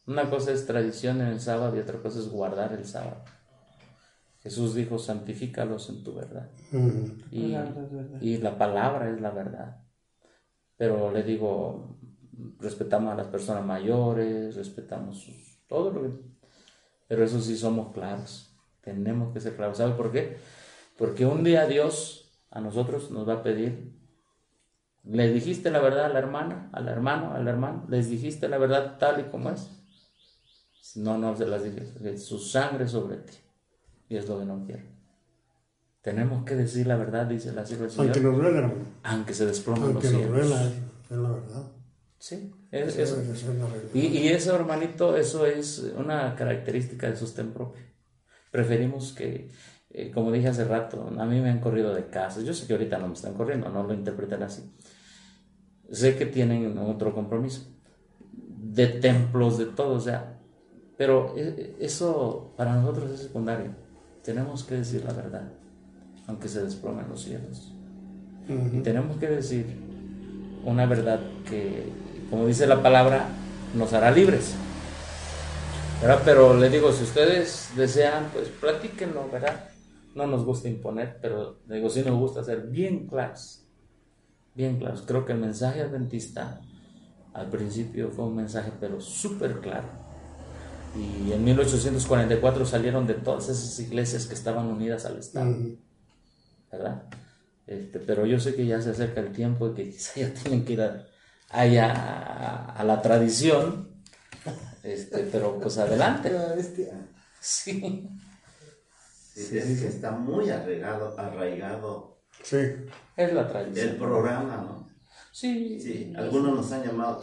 Una cosa es tradición en el sábado y otra cosa es guardar el sábado. Jesús dijo, santifícalos en tu verdad. Y la palabra es la verdad. Pero le digo, respetamos a las personas mayores, respetamos todo lo que... Pero eso sí somos claros. Tenemos que ser claros. ¿Sabe por qué? Porque un día Dios a nosotros nos va a pedir, ¿le dijiste la verdad a la hermana, al hermano, al hermano? ¿Les dijiste la verdad tal y como es? No se las dije. Su sangre sobre ti. Y es lo que no quiero. Tenemos que decir la verdad, dice la sierva del Señor. Aunque nos duela, hermano. Aunque se desplomen los Aunque nos cielos. duela, es la verdad. Sí, Eso eso. es la realidad. Y eso, hermanito, eso es una característica de sostén propio. Preferimos que, como dije hace rato, a mí me han corrido de casas. Yo sé que ahorita no me están corriendo, no lo interpreten así. Sé que tienen otro compromiso. De templos, de todo, o sea. Pero eso para nosotros es secundario. Tenemos que decir la verdad, aunque se desplomen los cielos. Y tenemos que decir una verdad que, como dice la palabra, nos hará libres, ¿verdad? Pero le digo, si ustedes desean, pues platíquenlo, ¿verdad? No nos gusta imponer, pero le digo, sí nos gusta ser bien claros. Bien claros. Creo que el mensaje adventista al principio fue un mensaje, pero súper claro. Y en 1844 salieron de todas esas iglesias que estaban unidas al Estado, ¿verdad? Pero yo sé que ya se acerca el tiempo y que quizá ya tienen que ir a la tradición, pero pues adelante. Sí. Sí, es que está muy arraigado Sí. Es la tradición. el programa, ¿no? Sí. Sí, algunos nos han llamado,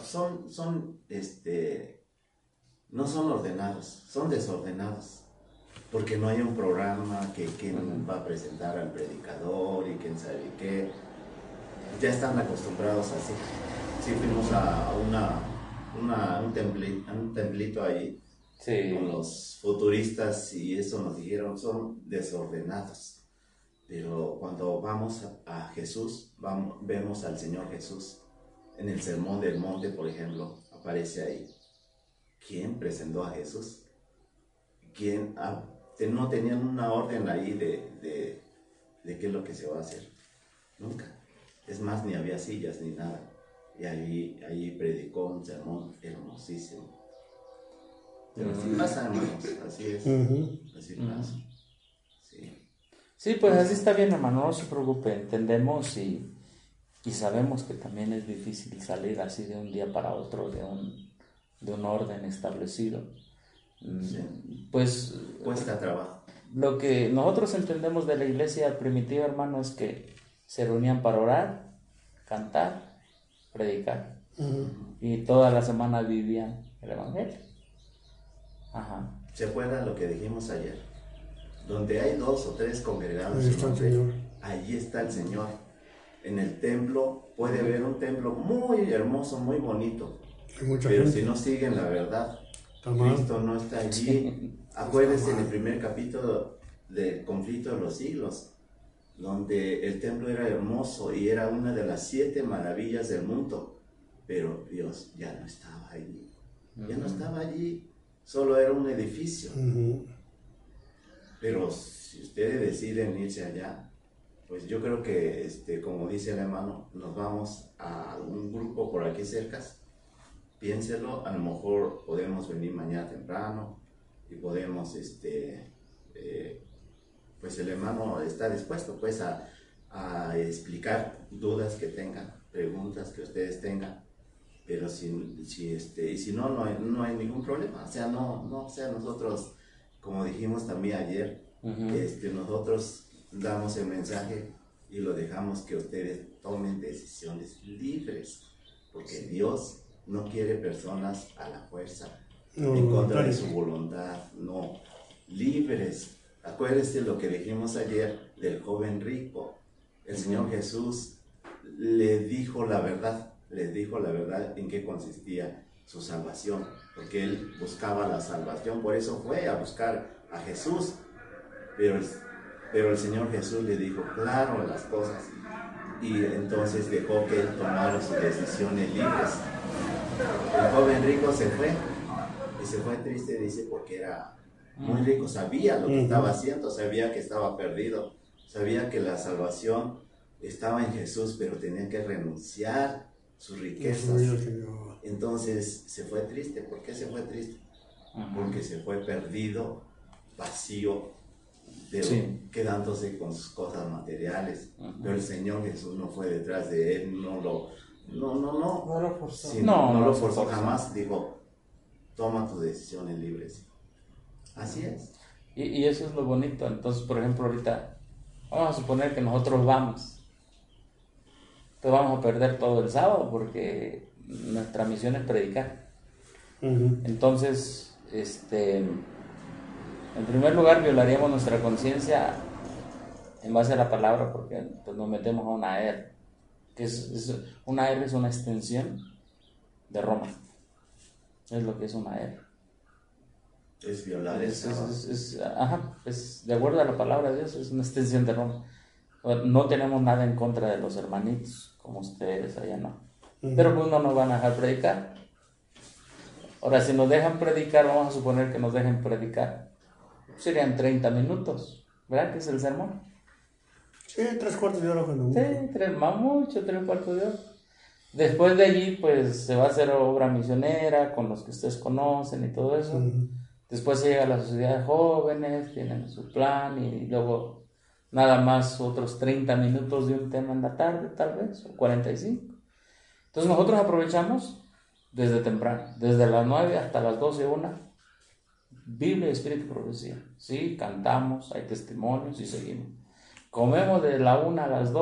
no son ordenados, son desordenados, porque no hay un programa que va a presentar al predicador y quién sabe qué. Ya están acostumbrados así. Sí, fuimos a un templito ahí, Sí. con los futuristas, y eso nos dijeron, son desordenados. Pero cuando vamos a Jesús, vemos al Señor Jesús en el Sermón del Monte, por ejemplo, aparece ahí. ¿Quién presentó a Jesús? ¿Quién no tenían una orden ahí de qué es lo que se va a hacer? Nunca. Es más, ni había sillas ni nada. Y ahí predicó un sermón hermosísimo. Pero así pasa, hermanos, así es. Así pasa. Sí. Sí, pues así está bien, hermano, no se preocupe, entendemos y sabemos que también es difícil salir así de un día para otro de un orden establecido. Sí. Pues Cuesta trabajo. lo que nosotros entendemos de la iglesia primitiva, hermano, es que se reunían para orar, cantar, predicar, y toda la semana vivían el evangelio. Ajá. ¿Se acuerdan lo que dijimos ayer? Donde hay 2 o 3 congregados, Ahí está el Señor. allí está el Señor. En el templo puede haber un templo muy hermoso, muy bonito, Hay mucha pero gente. si no siguen la verdad, Está mal. Cristo no está allí. Acuérdense en el primer capítulo del conflicto de los siglos, donde el templo era hermoso y era una de las 7 maravillas del mundo, pero Dios ya no estaba allí. Ya no estaba allí, solo era un edificio. Pero si ustedes deciden irse allá, pues yo creo que, como dice el hermano, nos vamos a algún grupo por aquí cerca. Piénselo, a lo mejor podemos venir mañana temprano y podemos, pues el hermano está dispuesto pues a explicar dudas que tengan, preguntas que ustedes tengan, pero si no, no hay ningún problema. O sea, o sea, nosotros, como dijimos también ayer, nosotros damos el mensaje y lo dejamos que ustedes tomen decisiones libres, porque Dios no quiere personas a la fuerza, en contra de su voluntad, no, libres. Acuérdense lo que dijimos ayer del joven rico. El Señor Jesús le dijo la verdad en qué consistía su salvación, porque él buscaba la salvación, por eso fue a buscar a Jesús, pero el Señor Jesús le dijo claro las cosas, y entonces dejó que él tomara sus decisiones libres. El joven rico se fue que se fue triste, dice, porque era muy rico, sabía lo que estaba haciendo, sabía que estaba perdido, sabía que la salvación estaba en Jesús, pero tenía que renunciar sus riquezas. Entonces se fue triste. ¿Por qué se fue triste? Porque se fue perdido, vacío, quedándose con sus cosas materiales. Pero el Señor Jesús no fue detrás de él, no lo forzó. Sí, no lo forzó jamás. Dijo, toma tus decisiones libres. Así es. Y eso es lo bonito. Entonces, por ejemplo, ahorita vamos a suponer que nosotros vamos. Entonces vamos a perder todo el sábado porque nuestra misión es predicar. Entonces, en primer lugar, violaríamos nuestra conciencia en base a la palabra, porque pues, nos metemos a una R, que una R es una extensión de Roma. Es lo que es una R. Es violar es de acuerdo a la palabra de Dios, es una extensión de Roma. No tenemos nada en contra de los hermanitos, como ustedes, allá no. Pero pues no nos van a dejar predicar. Ahora, si nos dejan predicar, vamos a suponer que nos dejen predicar, serían 30 minutos, ¿verdad? Que es el sermón. Sí, 3/4 de hora cuando mucho. Sí, más mucho, 3/4 de hora. Después de allí, pues se va a hacer obra misionera con los que ustedes conocen y todo eso. Después se llega a la sociedad de jóvenes, tienen su plan y luego nada más otros 30 minutos de un tema en la tarde, tal vez, o 45. Entonces nosotros aprovechamos desde temprano, desde las 9 hasta las 12, 1, Biblia, Espíritu y Profecía. Sí, cantamos, hay testimonios y seguimos. Comemos de la 1 a las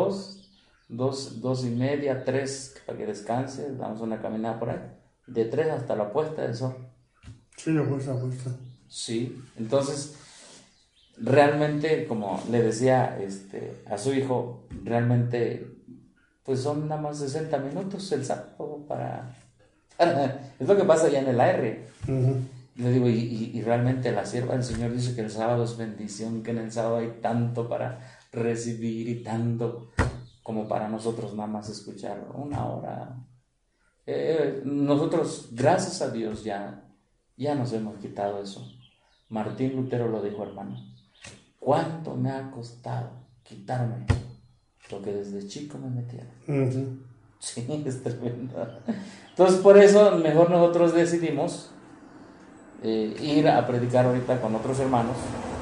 2:30, 3, para que descanse, damos una caminada por ahí, de 3 hasta la puesta del sol. Sí, la puesta. Sí, entonces, realmente, como le decía a su hijo, realmente, pues son nada más 60 minutos el sábado para es lo que pasa ya en el AR. Le digo, y realmente la sierva del Señor dice que el sábado es bendición, que en el sábado hay tanto para recibir y tanto como para nosotros nada más escuchar una hora. Nosotros, gracias a Dios, ya nos hemos quitado eso. Martín Lutero lo dijo, hermano, ¿cuánto me ha costado quitarme lo que desde chico me metieron? Sí, es tremendo. Entonces, por eso mejor nosotros decidimos ir a predicar ahorita con otros hermanos.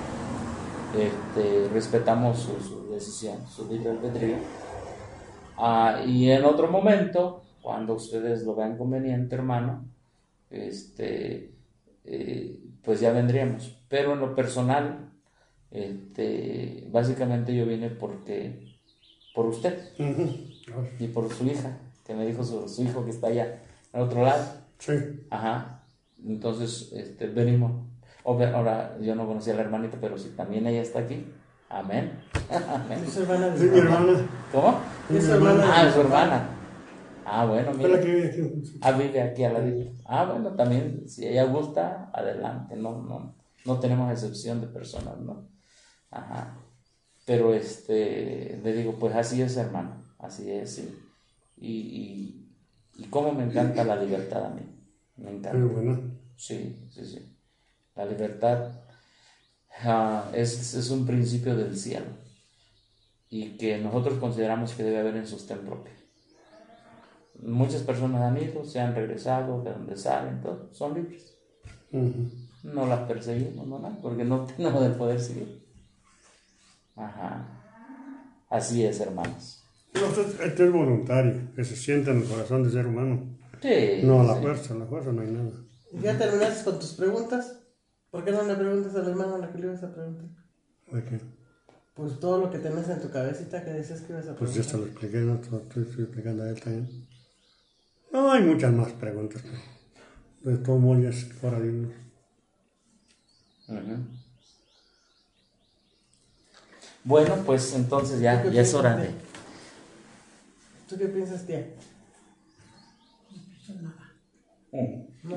Respetamos su decisión, su libre albedrío. Y en otro momento, cuando ustedes lo vean conveniente, hermano, pues ya vendríamos. Pero en lo personal, básicamente yo vine por usted y por su hija, que me dijo su hijo que está allá al otro lado. Sí. Ajá. Entonces, venimos. Ahora yo no conocía a la hermanita, pero si también ella está aquí, amén. Amén. Es hermana Sí, mi hermana. ¿Cómo? Es hermana. Es su hermana. Bueno, mira. Es la que vive aquí. Vive aquí a la villa. Bueno, también, si ella gusta, adelante. No tenemos excepción de personas, ¿no? Ajá. Pero le digo, pues así es, hermano. Así es. Y cómo me encanta la libertad a mí. Me encanta. Muy buena. Sí. La libertad es un principio del cielo y que nosotros consideramos que debe haber en sostén propio. Muchas personas han ido, se han regresado, de donde salen, todos son libres. No las perseguimos, no nada, porque no tenemos el poder seguir. Ajá. Así es, hermanos. No, esto es voluntario, que se sienta en el corazón de ser humano. Sí. No, la fuerza no hay nada. ¿Ya terminaste con tus preguntas? ¿Por qué no le preguntas al hermano a la que le ibas a preguntar? ¿De qué? Pues todo lo que tenés en tu cabecita que decías que ibas a preguntar. Pues ya se lo expliqué, ¿no? Estoy explicando a él también. No, hay muchas más preguntas, pero de todos modos ya es hora de irnos. Bueno, pues entonces ya es hora de... ¿Tú qué piensas, tía? No.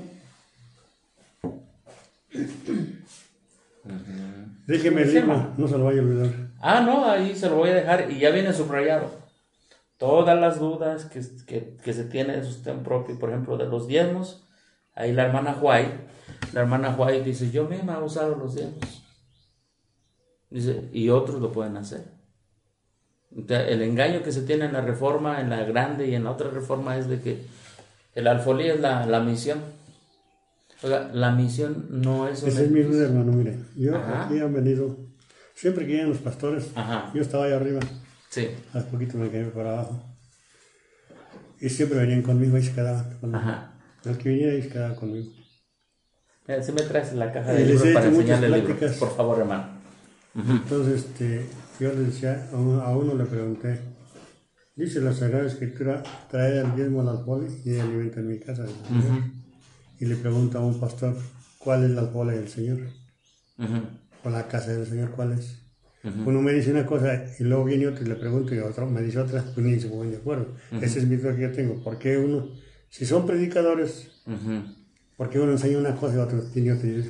Déjeme el libro, no se lo vaya a olvidar. No, ahí se lo voy a dejar y ya viene subrayado. Todas las dudas que se tiene de sustento propio, por ejemplo, de los diezmos, ahí la hermana White dice, yo misma he usado los diezmos. Dice, y otros lo pueden hacer. Entonces, el engaño que se tiene en la reforma, en la grande y en la otra reforma, es de que el alfolí es la misión. Oiga, la misión no es... Ese es mi duda, hermano, mire. Yo aquí han venido, siempre que llegan los pastores, yo estaba ahí arriba. Sí. Hace poquito me quedé para abajo. Y siempre venían conmigo y se quedaban conmigo. El que venía y se quedaba conmigo. Si me traes la caja de libros para enseñarle el libro, por favor, hermano. Entonces, yo le decía, a uno le pregunté, dice la Sagrada Escritura, trae el diezmo al alfolí y alimenta en mi casa. Y le pregunto a un pastor, ¿cuál es el alfolí del Señor? O la casa del Señor, ¿cuál es? Uno me dice una cosa y luego viene otro y le pregunto y otro me dice otra, pues ni se ponen de acuerdo. Ese es mi duda que yo tengo. ¿Por qué uno, si son predicadores, por qué uno enseña una cosa y otro tiene otra idea?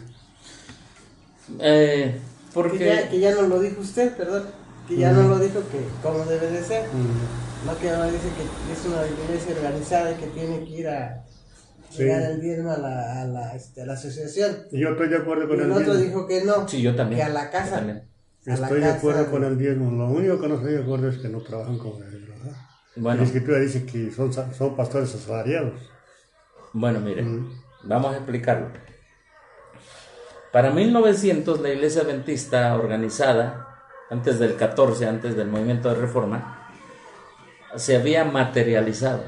Porque... Que ya no lo dijo usted, perdón. Que ya no lo dijo que cómo debe de ser. No, que ahora dice que es una iglesia organizada y que tiene que ir a llegar el diezmo a la asociación. Yo estoy de acuerdo con y el el otro diezmo. dijo que no. Sí, yo también. Que a la casa. Estoy de acuerdo con el diezmo. Lo único que no estoy de acuerdo es que no trabajan como deben trabajar. Bueno. La Escritura dice que son pastores asalariados. Bueno, mire, vamos a explicarlo. Para 1900, la iglesia adventista organizada, antes del 14, antes del movimiento de reforma, se había materializado.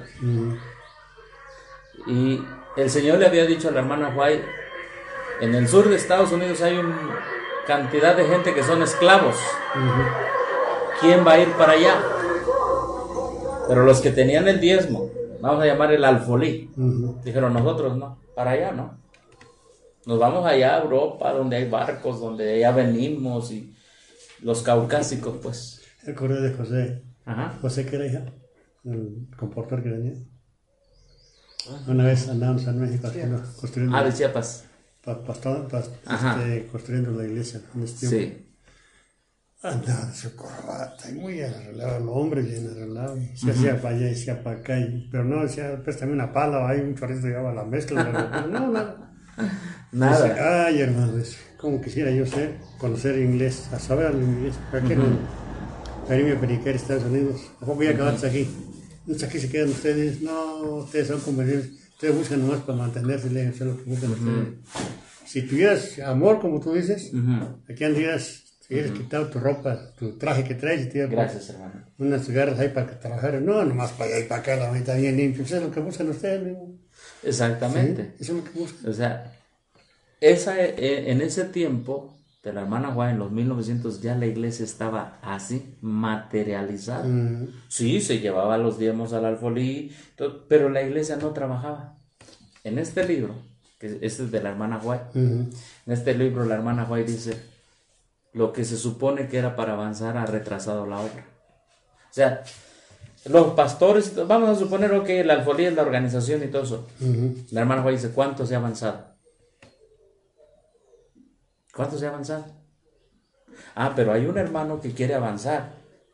Y el Señor le había dicho a la hermana White, en el sur de Estados Unidos hay una cantidad de gente que son esclavos. ¿Quién va a ir para allá? Pero los que tenían el diezmo, vamos a llamar el alfolí, dijeron, nosotros no, para allá no. Nos vamos allá a Europa, donde hay barcos, donde ya venimos, y los caucásicos, pues. El correo de José. José, que era hija, el comportor que venía. Una vez andábamos en México construyendo. De Chiapas. Construyendo la iglesia en este tiempo. Sí. Andaba de su corbata y muy arreglado, el hombre bien arreglado. Y se hacía para allá y se hacía para acá. Pero no, decía, préstame una pala, hay un chorrito llevaba la mezcla. No, nada. Dice, ay, hermano, como quisiera yo conocer inglés, a saber inglés. ¿Para qué no? Venirme a predicar en Estados Unidos. ¿A poco voy a acabarse aquí? Entonces aquí se quedan ustedes. No, ustedes son convenientes. Ustedes buscan nomás para mantenerse, hacer lo que buscan ustedes. Si tuvieras amor, como tú dices, aquí andrías, si hubieras quitado tu ropa, tu traje que traes, y te gracias, hermano. Unas garras ahí para trabajar. No, nomás para allá y para acá, la mitad bien limpio. Eso es lo que buscan ustedes mismos. Exactamente. Sí, eso es lo que buscan. O sea, en ese tiempo de la hermana Juan, en los 1900, ya la iglesia estaba así, materializada. Sí, se llevaba los diezmos al alfolí, pero la iglesia no trabajaba. En este libro, que este es de la hermana Juan, en este libro la hermana Juan dice, lo que se supone que era para avanzar ha retrasado la obra. O sea, los pastores, vamos a suponer que el alfolí es la organización y todo eso. La hermana Juan dice, ¿cuánto se ha avanzado? ¿Cuánto se ha avanzado? Pero hay un hermano que quiere avanzar,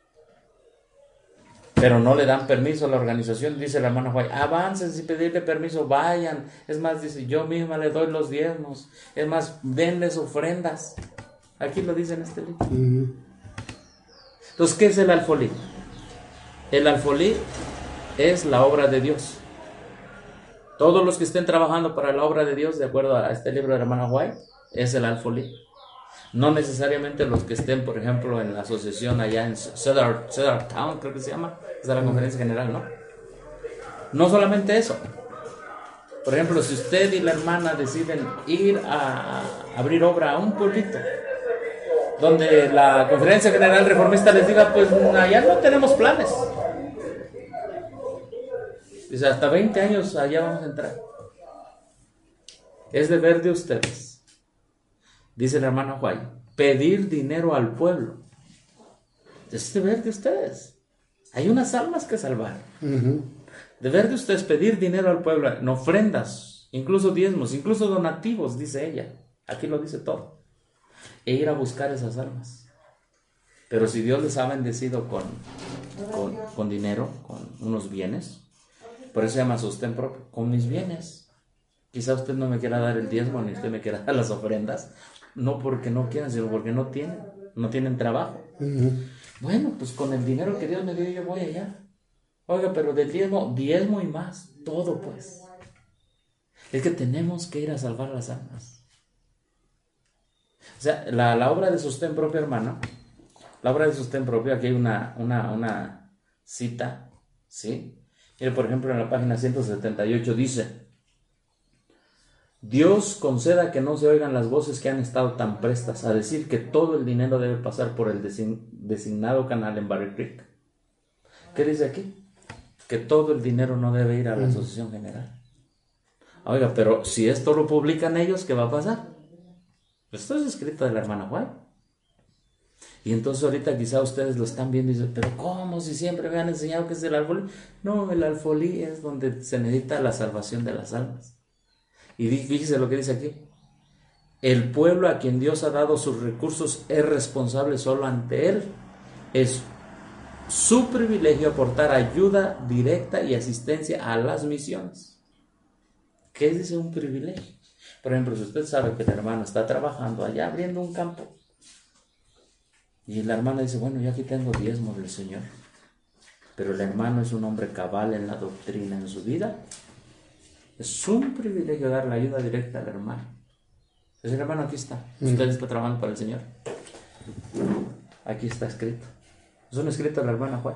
pero no le dan permiso a la organización. Dice la hermana Juan, avancen sin pedirle permiso, vayan. Es más, dice, yo misma le doy los diezmos. Es más, denles ofrendas. Aquí lo dice en este libro. Entonces, ¿qué es el alfolí? El alfolí es la obra de Dios. Todos los que estén trabajando para la obra de Dios, de acuerdo a este libro de la hermana White, es el alfolí. No necesariamente los que estén, por ejemplo, en la asociación allá en Cedar Town, creo que se llama, es de la conferencia general, ¿no? No solamente eso. Por ejemplo, si usted y la hermana deciden ir a abrir obra a un pueblito, donde la conferencia general reformista les diga, pues allá no tenemos planes. Dice, hasta 20 años allá vamos a entrar. Es deber de ustedes, dice la hermana White, pedir dinero al pueblo. Es deber de ustedes. Hay unas almas que salvar. Deber de ustedes pedir dinero al pueblo, en ofrendas, incluso diezmos, incluso donativos, dice ella. Aquí lo dice todo. E ir a buscar esas almas. Pero si Dios les ha bendecido con dinero, con unos bienes, por eso se llama sostén propio, con mis bienes. Quizá usted no me quiera dar el diezmo, ni usted me quiera dar las ofrendas, no porque no quieran, sino porque no tienen trabajo. Bueno, pues con el dinero que Dios me dio yo voy allá. Oiga, pero del diezmo y más, todo pues. Es que tenemos que ir a salvar las almas. O sea, la obra de sostén propio, hermano, la obra de sostén propio, aquí hay una cita, ¿sí? Mire, por ejemplo, en la página 178 dice: Dios conceda que no se oigan las voces que han estado tan prestas a decir que todo el dinero debe pasar por el designado canal en Barrel Creek. ¿Qué dice aquí? Que todo el dinero no debe ir a la asociación general. Oiga, pero si esto lo publican ellos, ¿qué va a pasar? Esto es escrito de la hermana White. Y entonces ahorita quizá ustedes lo están viendo y dicen, pero ¿cómo? Si siempre me han enseñado que es el alfolí. No, el alfolí es donde se necesita la salvación de las almas. Y fíjese lo que dice aquí: el pueblo a quien Dios ha dado sus recursos es responsable solo ante él. Es su privilegio aportar ayuda directa y asistencia a las misiones. ¿Qué es un privilegio? Por ejemplo, si usted sabe que el hermano está trabajando allá abriendo un campo y la hermana dice, bueno, yo aquí tengo diezmo del Señor, pero el hermano es un hombre cabal en la doctrina en su vida, es un privilegio dar la ayuda directa al hermano. Entonces, hermano, aquí está, usted está trabajando para el Señor, aquí está escrito. Es un escrito de la hermana Juan.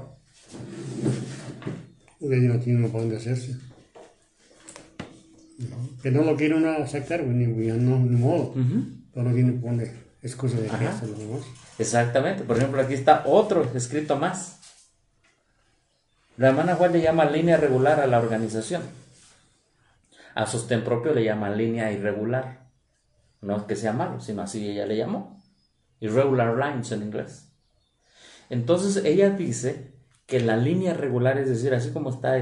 Porque ellos no tienen para dónde hacerse. Que no lo quieren aceptar, ni modo. Pero no tienen por dónde, excusa de que eso los demás. Exactamente. Por ejemplo, aquí está otro escrito más. La hermana Juan le llama línea regular a la organización. A sostén propio le llama línea irregular. No es que sea malo, sino así ella le llamó. Irregular lines en inglés. Entonces ella dice que la línea regular, es decir, así como está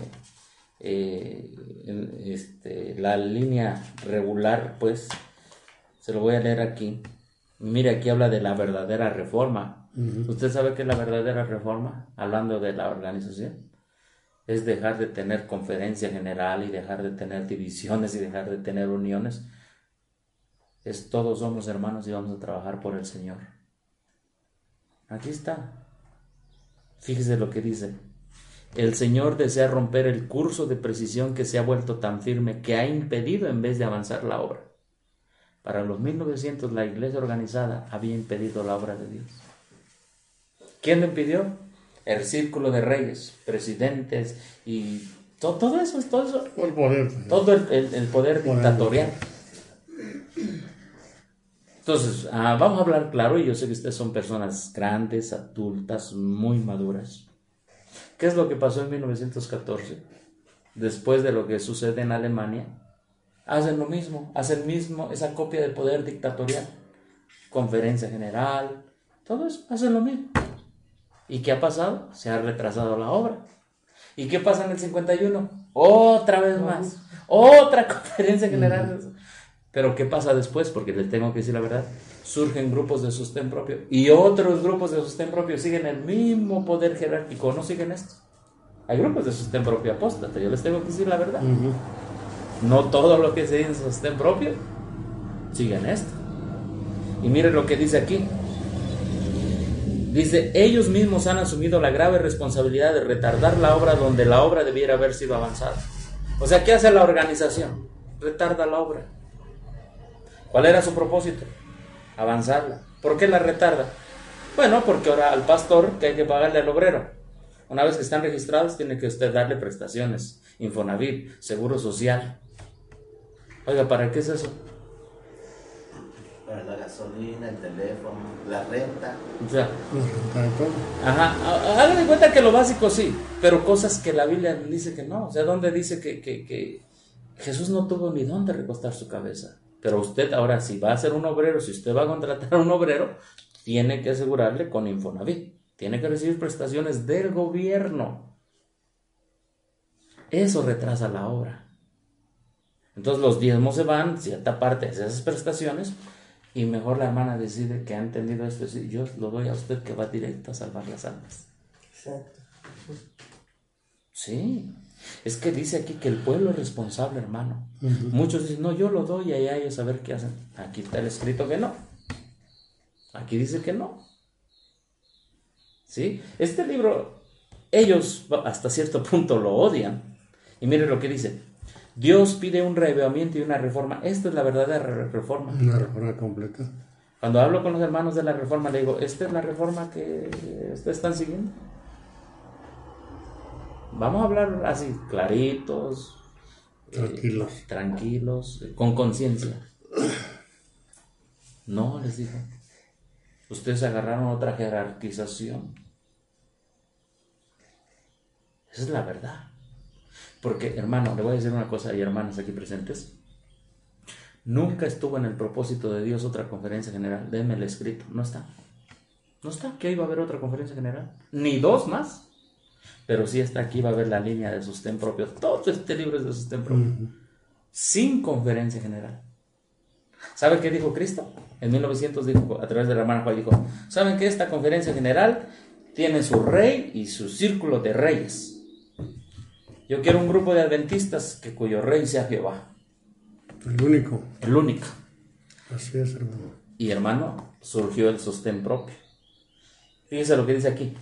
la línea regular, pues, se lo voy a leer aquí. Mire, aquí habla de la verdadera reforma. ¿Usted sabe qué es la verdadera reforma? Hablando de la organización. Es dejar de tener conferencia general y dejar de tener divisiones y dejar de tener uniones. Es todos somos hermanos y vamos a trabajar por el Señor. Aquí está. Fíjese lo que dice. El Señor desea romper el curso de precisión que se ha vuelto tan firme que ha impedido en vez de avanzar la obra. Para los 1900 la iglesia organizada había impedido la obra de Dios. ¿Quién lo impidió? El círculo de reyes, presidentes y todo eso. El poder. Todo el poder dictatorial. Entonces, vamos a hablar claro, y yo sé que ustedes son personas grandes, adultas, muy maduras. ¿Qué es lo que pasó en 1914? Después de lo que sucede en Alemania, hacen lo mismo, esa copia de poder dictatorial. Conferencia general, todo eso, hacen lo mismo. ¿Y qué ha pasado? Se ha retrasado la obra. ¿Y qué pasa en el 51? Otra vez más, otra conferencia general. Pero ¿qué pasa después? Porque les tengo que decir la verdad. Surgen grupos de sostén propio y otros grupos de sostén propio siguen el mismo poder jerárquico. ¿No siguen esto? Hay grupos de sostén propio apóstata. Yo les tengo que decir la verdad. No todo lo que se dice en sostén propio siguen esto. Y mire lo que dice aquí. Dice, ellos mismos han asumido la grave responsabilidad de retardar la obra donde la obra debiera haber sido avanzada. O sea, ¿qué hace la organización? Retarda la obra. ¿Cuál era su propósito? Avanzarla. ¿Por qué la retarda? Bueno, porque ahora al pastor que hay que pagarle al obrero. Una vez que están registrados, tiene que usted darle prestaciones, Infonavit, seguro social. Oiga, ¿para qué es eso? Para la gasolina, el teléfono, la renta. O sea, hagan de cuenta que lo básico sí, pero cosas que la Biblia dice que no. O sea, ¿dónde dice que Jesús no tuvo ni dónde recostar su cabeza? Pero usted ahora, si va a ser un obrero, si usted va a contratar a un obrero, tiene que asegurarle con Infonavit. Tiene que recibir prestaciones del gobierno. Eso retrasa la obra. Entonces los diezmos se van, cierta parte de esas prestaciones, y mejor la hermana decide que ha entendido esto, y yo lo doy a usted que va directo a salvar las almas. Exacto. Sí. Es que dice aquí que el pueblo es responsable, hermano. Muchos dicen, no, yo lo doy y allá ellos a ver qué hacen. Aquí está el escrito que no. Aquí dice que no. ¿Sí? Este libro, ellos hasta cierto punto lo odian. Y miren lo que dice. Dios pide un reavivamiento y una reforma. Esta es la verdadera reforma. Una reforma completa. Cuando hablo con los hermanos de la reforma, le digo, ¿esta es la reforma que ustedes están siguiendo? Vamos a hablar así, claritos, tranquilos, con conciencia. No, les digo, ustedes agarraron otra jerarquización. Esa es la verdad. Porque, hermano, le voy a decir una cosa, hay hermanos aquí presentes. Nunca estuvo en el propósito de Dios otra conferencia general. Déme el escrito. No está. No está. Que hoy va a haber otra conferencia general. Ni dos más. Pero sí está aquí, va a haber la línea de sostén propio. Todo este libro es de sostén propio. Sin conferencia general. ¿Sabe qué dijo Cristo? En 1900 dijo, a través de la hermana Juan, dijo, ¿saben que esta conferencia general tiene su rey y su círculo de reyes? Yo quiero un grupo de adventistas cuyo rey sea Jehová. El único. El único. Así es, hermano. Y hermano, surgió el sostén propio. Fíjese lo que dice aquí.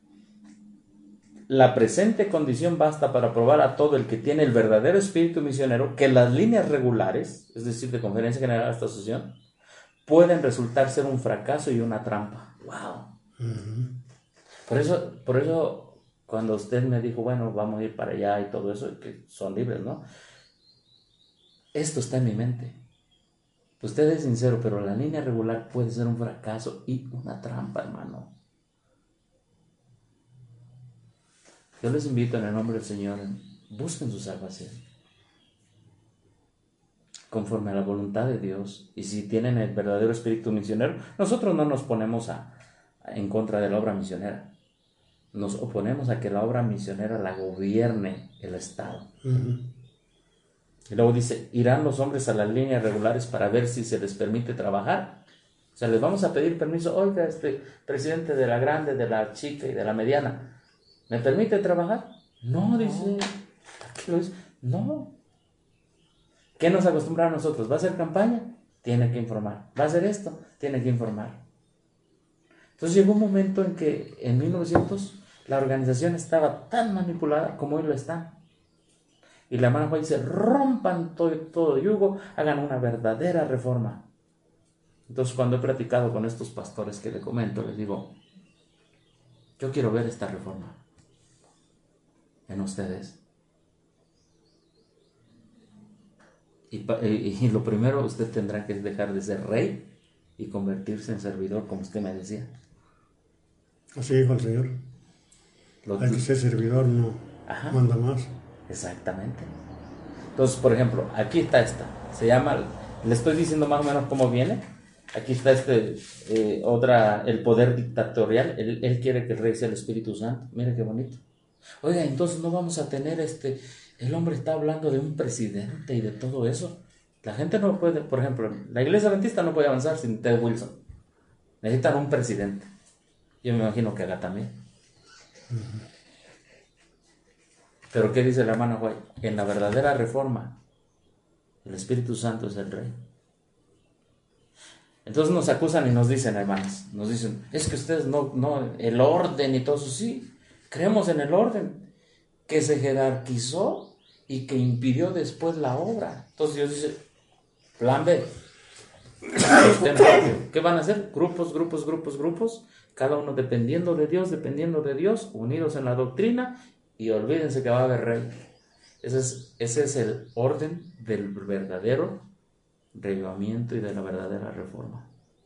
La presente condición basta para probar a todo el que tiene el verdadero espíritu misionero que las líneas regulares, es decir, de conferencia general hasta asociación, pueden resultar ser un fracaso y una trampa. ¡Wow! Por eso, cuando usted me dijo, bueno, vamos a ir para allá y todo eso, que son libres, ¿no? Esto está en mi mente. Usted es sincero, pero la línea regular puede ser un fracaso y una trampa, hermano. Yo les invito en el nombre del Señor, busquen su salvación conforme a la voluntad de Dios. Y si tienen el verdadero espíritu misionero, nosotros no nos ponemos en contra de la obra misionera. Nos oponemos a que la obra misionera la gobierne el Estado. Y luego dice, irán los hombres a las líneas regulares para ver si se les permite trabajar. O sea, les vamos a pedir permiso. Oiga, presidente de la grande, de la chica y de la mediana, ¿me permite trabajar? No, dice. ¿Qué lo dice? No. ¿Qué nos acostumbraron nosotros? ¿Va a hacer campaña? Tiene que informar. ¿Va a hacer esto? Tiene que informar. Entonces llegó un momento en que en 1900 la organización estaba tan manipulada como hoy lo está. Y la hermana Juan dice, rompan todo yugo, hagan una verdadera reforma. Entonces cuando he platicado con estos pastores que le comento, les digo, yo quiero ver esta reforma en ustedes. Y lo primero, usted tendrá que dejar de ser rey y convertirse en servidor, como usted me decía. Así dijo el Señor. Hay que ser servidor, no manda más. Exactamente. Entonces, por ejemplo, aquí está esta. Se llama, le estoy diciendo más o menos cómo viene. Aquí está el poder dictatorial. Él quiere que el rey sea el Espíritu Santo. Mire qué bonito. Oiga, entonces no vamos a tener el hombre está hablando de un presidente y de todo eso. La gente no puede, por ejemplo, la iglesia adventista no puede avanzar sin Ted Wilson. Necesitan un presidente. Yo me imagino que haga también. Pero ¿qué dice la hermana White? En la verdadera reforma, el Espíritu Santo es el rey. Entonces nos acusan y nos dicen, hermanos, nos dicen, es que ustedes no, el orden y todo eso, sí, creemos en el orden que se jerarquizó y que impidió después la obra. Entonces Dios dice, plan B. ¿Qué van a hacer? Grupos, cada uno dependiendo de Dios, unidos en la doctrina, y olvídense que va a haber rey. Ese es el orden del verdadero reavivamiento y de la verdadera reforma.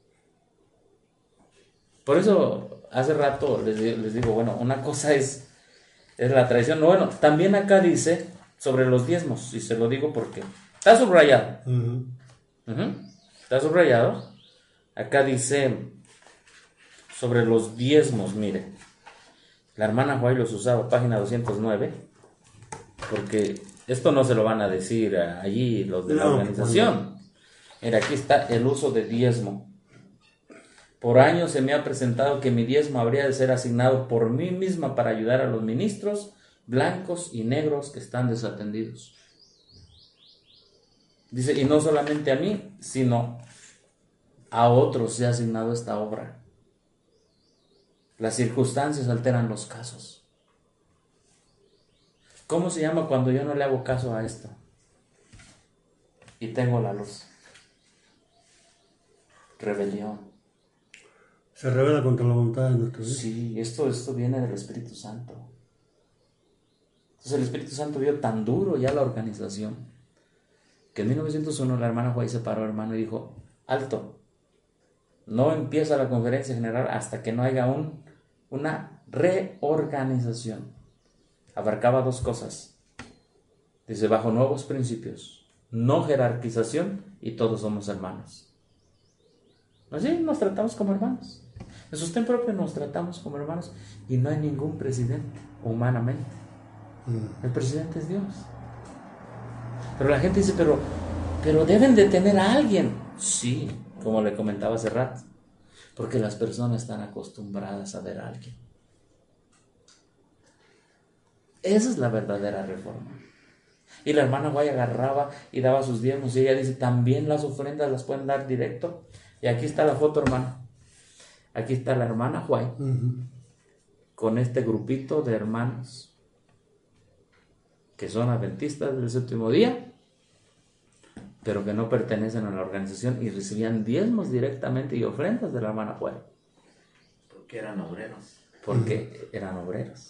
Por eso hace rato les digo, bueno, una cosa es la tradición. Bueno, también acá dice sobre los diezmos, y se lo digo porque está subrayado. Está subrayado. Acá dice sobre los diezmos, mire. La hermana Juárez los usaba, página 209, porque esto no se lo van a decir allí los de la organización. Mira, aquí está el uso de diezmo. Por años se me ha presentado que mi diezmo habría de ser asignado por mí misma para ayudar a los ministros blancos y negros que están desatendidos. Dice, y no solamente a mí, sino a otros se ha asignado esta obra. Las circunstancias alteran los casos. ¿Cómo se llama cuando yo no le hago caso a esto? Y tengo la luz. Rebelión. Se revela contra la voluntad de nuestro Dios. Sí, esto viene del Espíritu Santo. Entonces el Espíritu Santo vio tan duro ya la organización que en 1901 la hermana White se paró, hermano, y dijo, alto, no empieza la conferencia general hasta que no haya una reorganización. Abarcaba dos cosas. Dice, bajo nuevos principios, no jerarquización y todos somos hermanos. Así nos tratamos como hermanos. En sostén propio nos tratamos como hermanos y no hay ningún presidente, humanamente. El presidente es Dios. Pero la gente dice, pero deben de tener a alguien. Sí, como le comentaba hace rato, porque las personas están acostumbradas a ver a alguien. Esa es la verdadera reforma. Y la hermana Guay agarraba y daba sus diezmos y ella dice, también las ofrendas las pueden dar directo. Y aquí está la foto, hermano. Aquí está la hermana Guay con este grupito de hermanos que son adventistas del séptimo día, pero que no pertenecen a la organización y recibían diezmos directamente y ofrendas de la hermana Guay. Porque eran obreros. Porque eran obreros.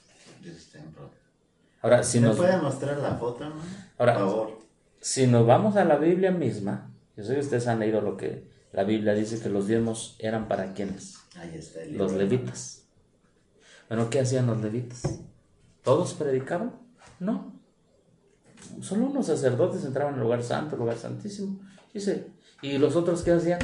Ahora, si ¿Me nos puede mostrar la foto, hermano? Ahora, por favor. Si nos vamos a la Biblia misma, yo sé que ustedes han leído lo que la Biblia dice, que los diezmos eran para ¿quiénes? Ahí está el libro. Los levitas. Bueno, ¿qué hacían los levitas? ¿Todos predicaban? No. Solo unos sacerdotes entraban al lugar santo, el lugar santísimo. Dice, ¿y los otros qué hacían?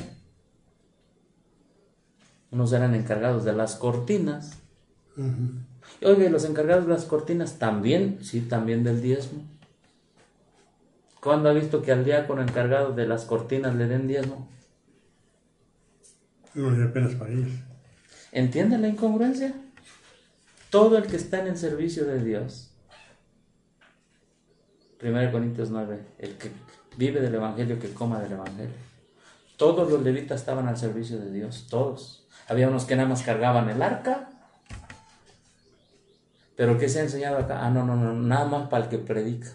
Unos eran encargados de las cortinas. Y oye, los encargados de las cortinas también, sí, también del diezmo. ¿Cuándo ha visto que al diácono encargado de las cortinas le den diezmo? No, y apenas para ellos. ¿Entiende la incongruencia? Todo el que está en el servicio de Dios. 1 Corintios 9, el que vive del Evangelio, que coma del Evangelio. Todos los levitas estaban al servicio de Dios, todos. Había unos que nada más cargaban el arca. ¿Pero qué se ha enseñado acá? No, nada más para el que predica.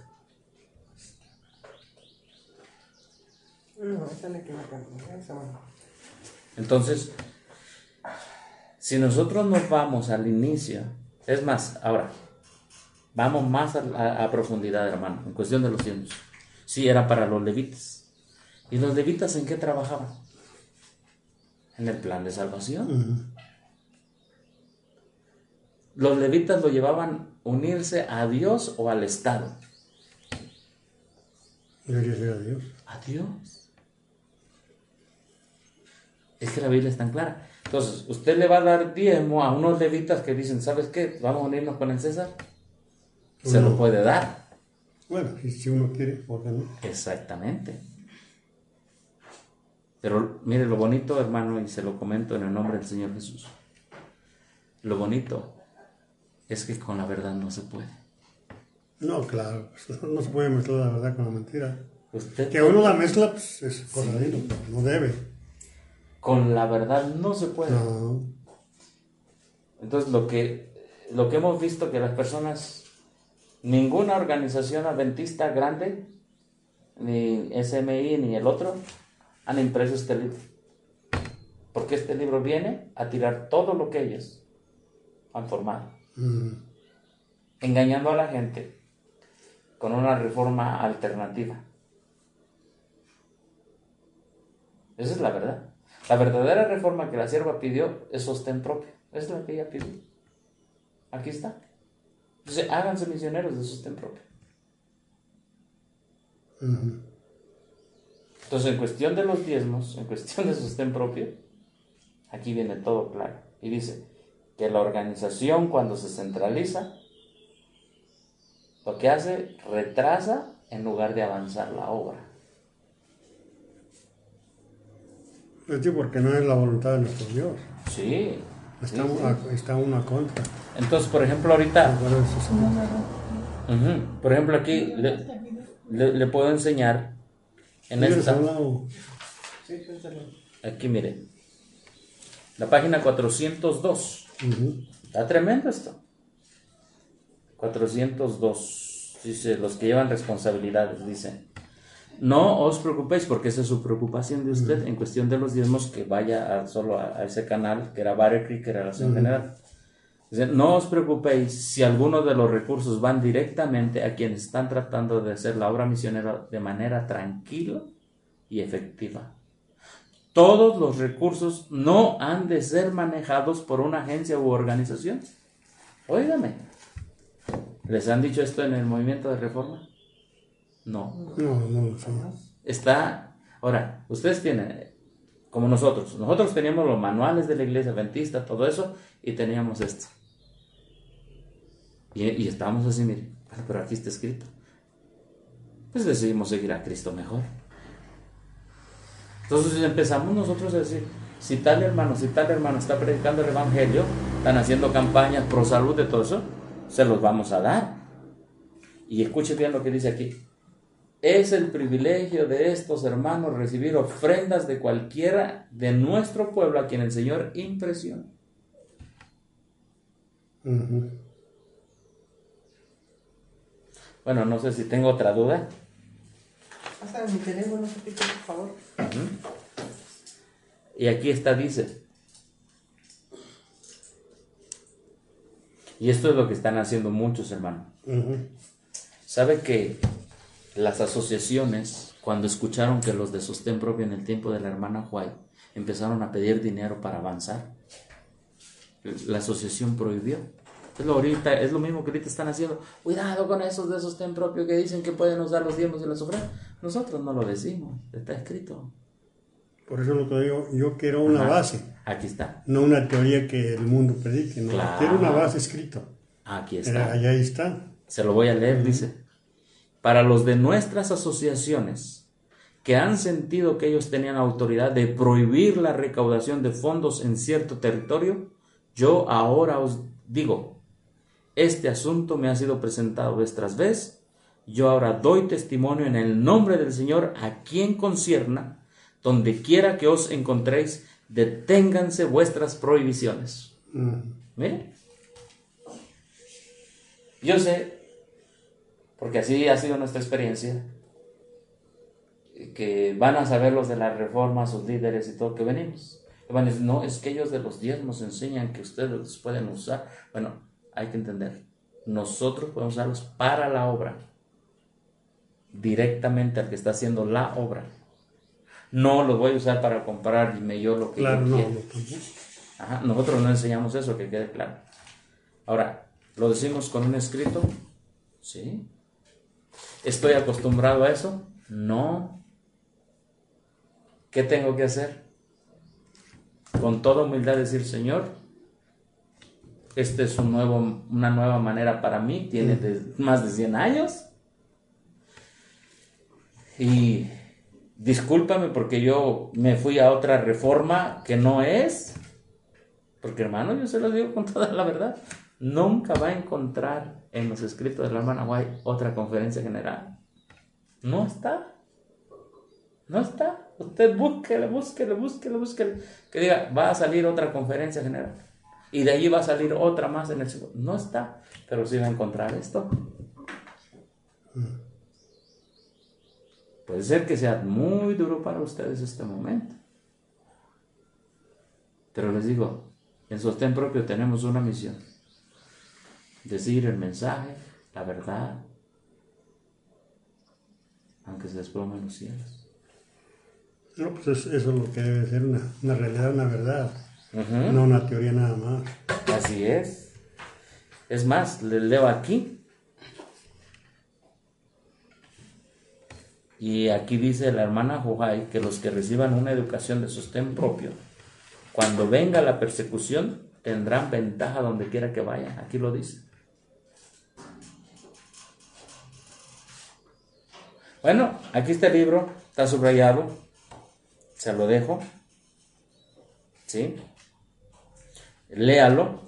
No, esa le queda cambiar, esa mano. Entonces, si nosotros nos vamos al inicio, es más, ahora, vamos más a profundidad, hermano, en cuestión de los diezmos. Sí, era para los levitas. ¿Y los levitas en qué trabajaban? En el plan de salvación. Los levitas lo llevaban unirse a Dios o al Estado. Debería ser a Dios. A Dios. Es que la Biblia es tan clara. Entonces, usted le va a dar diezmo a unos levitas que dicen, ¿sabes qué? Vamos a unirnos con el César. Se lo puede dar. Bueno, si uno quiere, ¿por qué no? Exactamente. Pero mire lo bonito, hermano, y se lo comento en el nombre del Señor Jesús. Lo bonito es que con la verdad no se puede. No, claro, no se puede mezclar la verdad con la mentira. Usted Que uno la mezcla, pues es cosa de uno, pero no debe. con la verdad no se puede. No. Entonces lo que hemos visto que las personas, ninguna organización adventista grande, ni SMI ni el otro, han impreso este libro. Porque este libro viene a tirar todo lo que ellos han formado. Engañando a la gente con una reforma alternativa. Esa es la verdad. La verdadera reforma que la sierva pidió es sostén propio. Es la que ella pidió. Aquí está. Entonces, háganse misioneros de sostén propio. Entonces, en cuestión de los diezmos, en cuestión de sostén propio, aquí viene todo claro. Y dice que la organización, cuando se centraliza, lo que hace, retrasa en lugar de avanzar la obra. Es decir, porque no es la voluntad de nuestro Dios. Sí, Está uno a contra. Entonces, por ejemplo, ahorita, Ahora eso es- por ejemplo, aquí le puedo enseñar en ¿Tienes esta, hablado? Sí, piénsalo. aquí mire, la página 402. Ujú. Está tremendo esto. 402. Dice, los que llevan responsabilidades, dice. No os preocupéis, porque esa es su preocupación de usted en cuestión de los diezmos, que vaya solo a ese canal, que era Battle Creek, que era la acción general. Dice, no os preocupéis si algunos de los recursos van directamente a quienes están tratando de hacer la obra misionera de manera tranquila y efectiva. Todos los recursos no han de ser manejados por una agencia u organización. Óigame, ¿les han dicho esto en el movimiento de reforma? No. No lo sé. Está, ahora, ustedes tienen, como nosotros teníamos los manuales de la iglesia adventista, todo eso, y teníamos esto. Y estábamos así, miren, pero aquí está escrito. Pues decidimos seguir a Cristo mejor. Entonces empezamos nosotros a decir, si tal hermano está predicando el evangelio, están haciendo campañas pro salud de todo eso, se los vamos a dar. Y escuche bien lo que dice aquí. Es el privilegio de estos hermanos recibir ofrendas de cualquiera de nuestro pueblo a quien el Señor impresiona. Ujú. Bueno, no sé si tengo otra duda. Pásame mi teléfono, por favor. Y aquí está, dice. Y esto es lo que están haciendo muchos hermanos. Ujú. ¿Sabe que las asociaciones, cuando escucharon que los de sostén propio en el tiempo de la hermana White empezaron a pedir dinero para avanzar, la asociación prohibió? Es lo mismo que ahorita están haciendo. Cuidado con esos de sostén propio que dicen que pueden usar los diezmos y las ofrendas. Nosotros no lo decimos, está escrito. Por eso lo que digo, yo quiero una base, Aquí está. no una teoría que el mundo predique, no. Claro. Quiero una base escrita. Aquí está. Allá está. Se lo voy a leer, dice. Para los de nuestras asociaciones que han sentido que ellos tenían autoridad de prohibir la recaudación de fondos en cierto territorio, yo ahora os digo, este asunto me ha sido presentado vez tras vez, yo ahora doy testimonio en el nombre del Señor a quien concierna, donde quiera que os encontréis, deténganse vuestras prohibiciones. Miren, yo sé, porque así ha sido nuestra experiencia, que van a saber los de la reforma, sus líderes y todo que venimos. Van a decir, no, es que ellos de los diezmos enseñan que ustedes los pueden usar. Bueno, hay que entender, nosotros podemos usarlos para la obra, directamente al que está haciendo la obra. No los voy a usar para comprarme yo lo que Claro, yo no, quiero. no tampoco. Ajá, nosotros no enseñamos eso, que quede claro. Ahora, ¿lo decimos con un escrito? Sí. ¿Estoy acostumbrado a eso? No. ¿Qué tengo que hacer? Con toda humildad decir, Señor, esta es una nueva manera para mí, tiene más de 100 años. Y discúlpame porque yo me fui a otra reforma que no es. Porque hermano, yo se lo digo con toda la verdad. Nunca va a encontrar en los escritos de la hermana White otra conferencia general. No está. No está. Usted búsquele. Que diga, va a salir otra conferencia general. Y de allí va a salir otra más en el segundo. No está. Pero sí va a encontrar esto. Puede ser que sea muy duro para ustedes este momento. Pero les digo, en Sostén Propio tenemos una misión. Decir el mensaje, la verdad, aunque se desplomen los cielos. No, pues eso es lo que debe ser una realidad, una verdad. No una teoría nada más. Así es. Es más, les leo aquí. Y aquí dice la hermana Juhai que los que reciban una educación de sostén propio, cuando venga la persecución, tendrán ventaja donde quiera que vayan. Aquí lo dice. Bueno, aquí está el libro, está subrayado. Se lo dejo. ¿Sí? léalo.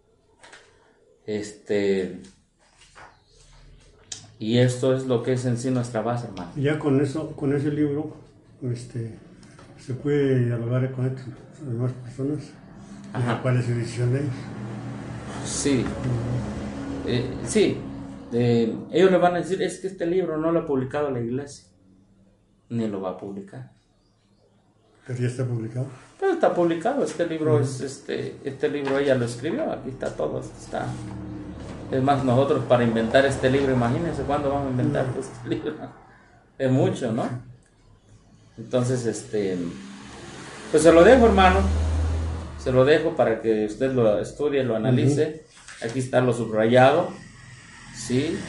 Y esto es lo que es en sí nuestra base, hermano. Ya con eso, con ese libro, se puede dialogar con estas demás personas. Ajá. ¿Cuál es su decisión de ellos? Sí. Sí. Ellos le van a decir, es que este libro no lo ha publicado la iglesia, ni lo va a publicar. Pero ya está publicado. Pero está publicado, este libro es, este libro ella lo escribió, aquí está todo, está. Es más, nosotros para inventar este libro, imagínense cuándo vamos a inventar este libro. Es mucho, ¿no? Entonces, pues se lo dejo, hermano. Se lo dejo para que usted lo estudie, lo analice. Aquí está lo subrayado. Sí.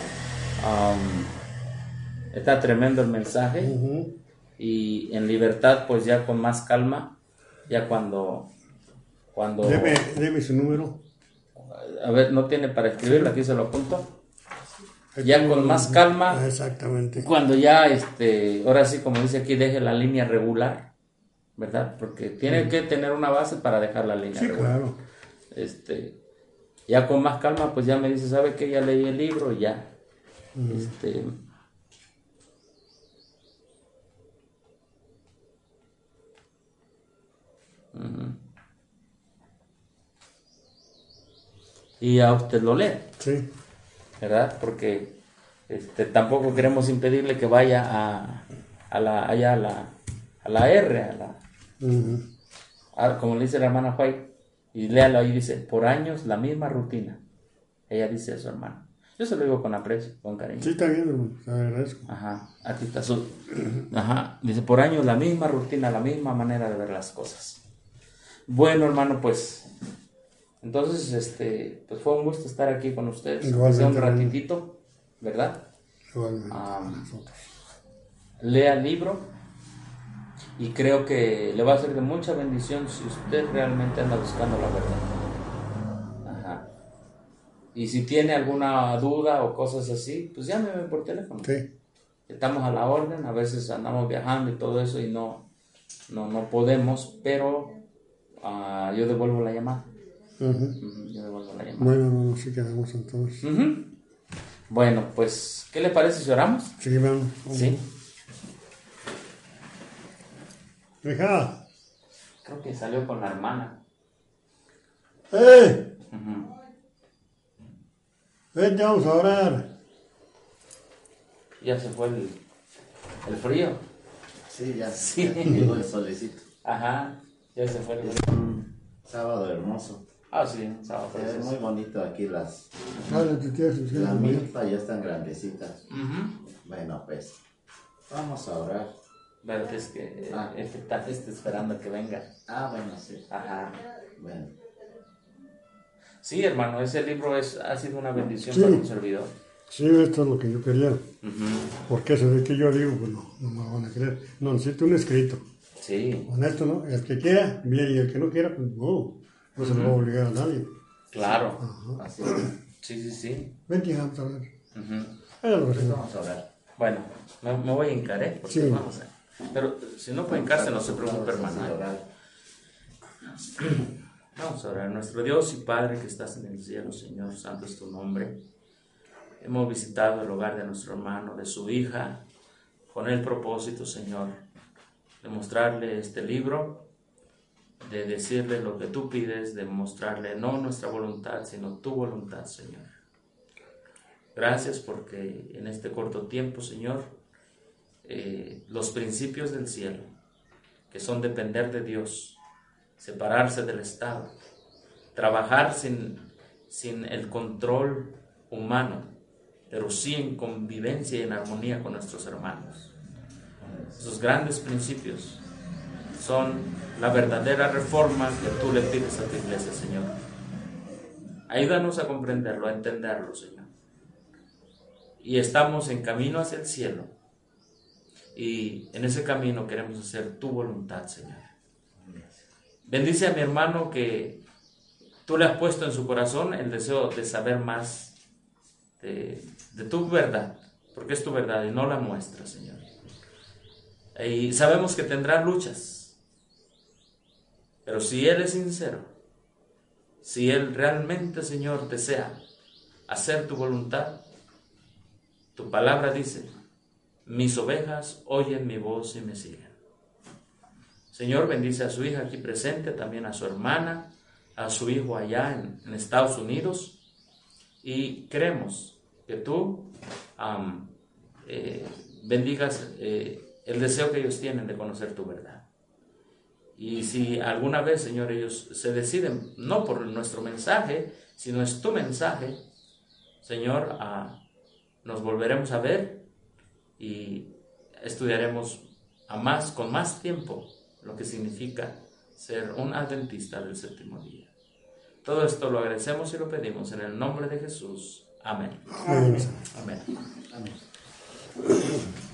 Está tremendo el mensaje. Y en libertad, pues ya con más calma. Ya cuando... Deme su número. A ver, no tiene para escribirlo, aquí se lo apunto. Ya con más calma. Exactamente. Cuando ya, ahora sí, como dice aquí, deje la línea regular, ¿verdad? Porque tiene que tener una base para dejar la línea regular. Claro. Ya con más calma, pues ya me dice, ¿sabe qué? Ya leí el libro y ya. Y a usted lo lee. Sí. ¿Verdad? Porque tampoco queremos impedirle que vaya a la R, como le dice la hermana White, y léalo ahí, dice, por años la misma rutina. Ella dice eso, hermano. Yo se lo digo con aprecio, con cariño. Sí, está bien, hermano, te agradezco. Ajá, aquí está su... Ajá, dice, por años la misma rutina, la misma manera de ver las cosas. Bueno, hermano, pues... Entonces, pues fue un gusto estar aquí con ustedes. Hace un ratitito, ¿verdad? Igualmente. Lea el libro y creo que le va a ser de mucha bendición si usted realmente anda buscando la verdad. Ajá. Y si tiene alguna duda o cosas así, pues llámeme por teléfono. Sí. Estamos a la orden, a veces andamos viajando y todo eso y no podemos, pero yo devuelvo la llamada. Yo devuelvo la llamada. Bueno, sí quedamos entonces. Bueno, pues, ¿qué le parece si oramos? Sí, vamos. Sí. Hija. Creo que salió con la hermana. ¡Eh! Vente, vamos a orar. Ya se fue el frío. Sí, ya. Sí. Ya llegó el solecito. Ajá, ya se fue el Es frío. un sábado hermoso. Ah, sí, un sábado. Es muy bonito aquí las La milpa ya están grandecitas. Bueno, pues vamos a orar. Pero es que está esperando que venga. Ah, bueno, sí. Ajá. Bueno. Sí, hermano, ese libro ha sido una bendición Sí. para un servidor. Sí, esto es lo que yo quería. Porque eso de que yo digo, pues no me van a creer. No, necesito un escrito. Sí, Honesto, ¿no? El que quiera, bien, y el que no quiera, pues no se lo va a obligar a nadie. claro. Así es. Sí. Vente, vamos a ver. Pues vamos a orar. Bueno, me voy a hincar, ¿eh? Porque Sí. vamos a... Pero si no puede hincarse, no se preocupe, Vamos a hermano. orar. Vamos a orar. Nuestro Dios y Padre que estás en el cielo, Señor, santo es tu nombre. Hemos visitado el hogar de nuestro hermano, de su hija, con el propósito, Señor, de mostrarle este libro, de decirle lo que tú pides, de mostrarle no nuestra voluntad, sino tu voluntad, Señor. Gracias porque en este corto tiempo, Señor, los principios del cielo, que son depender de Dios, separarse del Estado, trabajar sin el control humano, pero sí en convivencia y en armonía con nuestros hermanos. Esos grandes principios son la verdadera reforma que tú le pides a tu iglesia, Señor. Ayúdanos a comprenderlo, a entenderlo, Señor. Y estamos en camino hacia el cielo. Y en ese camino queremos hacer tu voluntad, Señor. Bendice a mi hermano que tú le has puesto en su corazón el deseo de saber más de tu verdad, porque es tu verdad y no la nuestra, Señor. Y sabemos que tendrá luchas, pero si él es sincero, si él realmente, Señor, desea hacer tu voluntad, tu palabra dice, mis ovejas oyen mi voz y me siguen. Señor, bendice a su hija aquí presente, también a su hermana, a su hijo allá en Estados Unidos, y creemos que tú bendigas el deseo que ellos tienen de conocer tu verdad. Y si alguna vez, Señor, ellos se deciden, no por nuestro mensaje, sino es tu mensaje, Señor, nos volveremos a ver y estudiaremos con más tiempo lo que significa ser un adventista del séptimo día. Todo esto lo agradecemos y lo pedimos en el nombre de Jesús. Amén. Amén. Amén. Amén.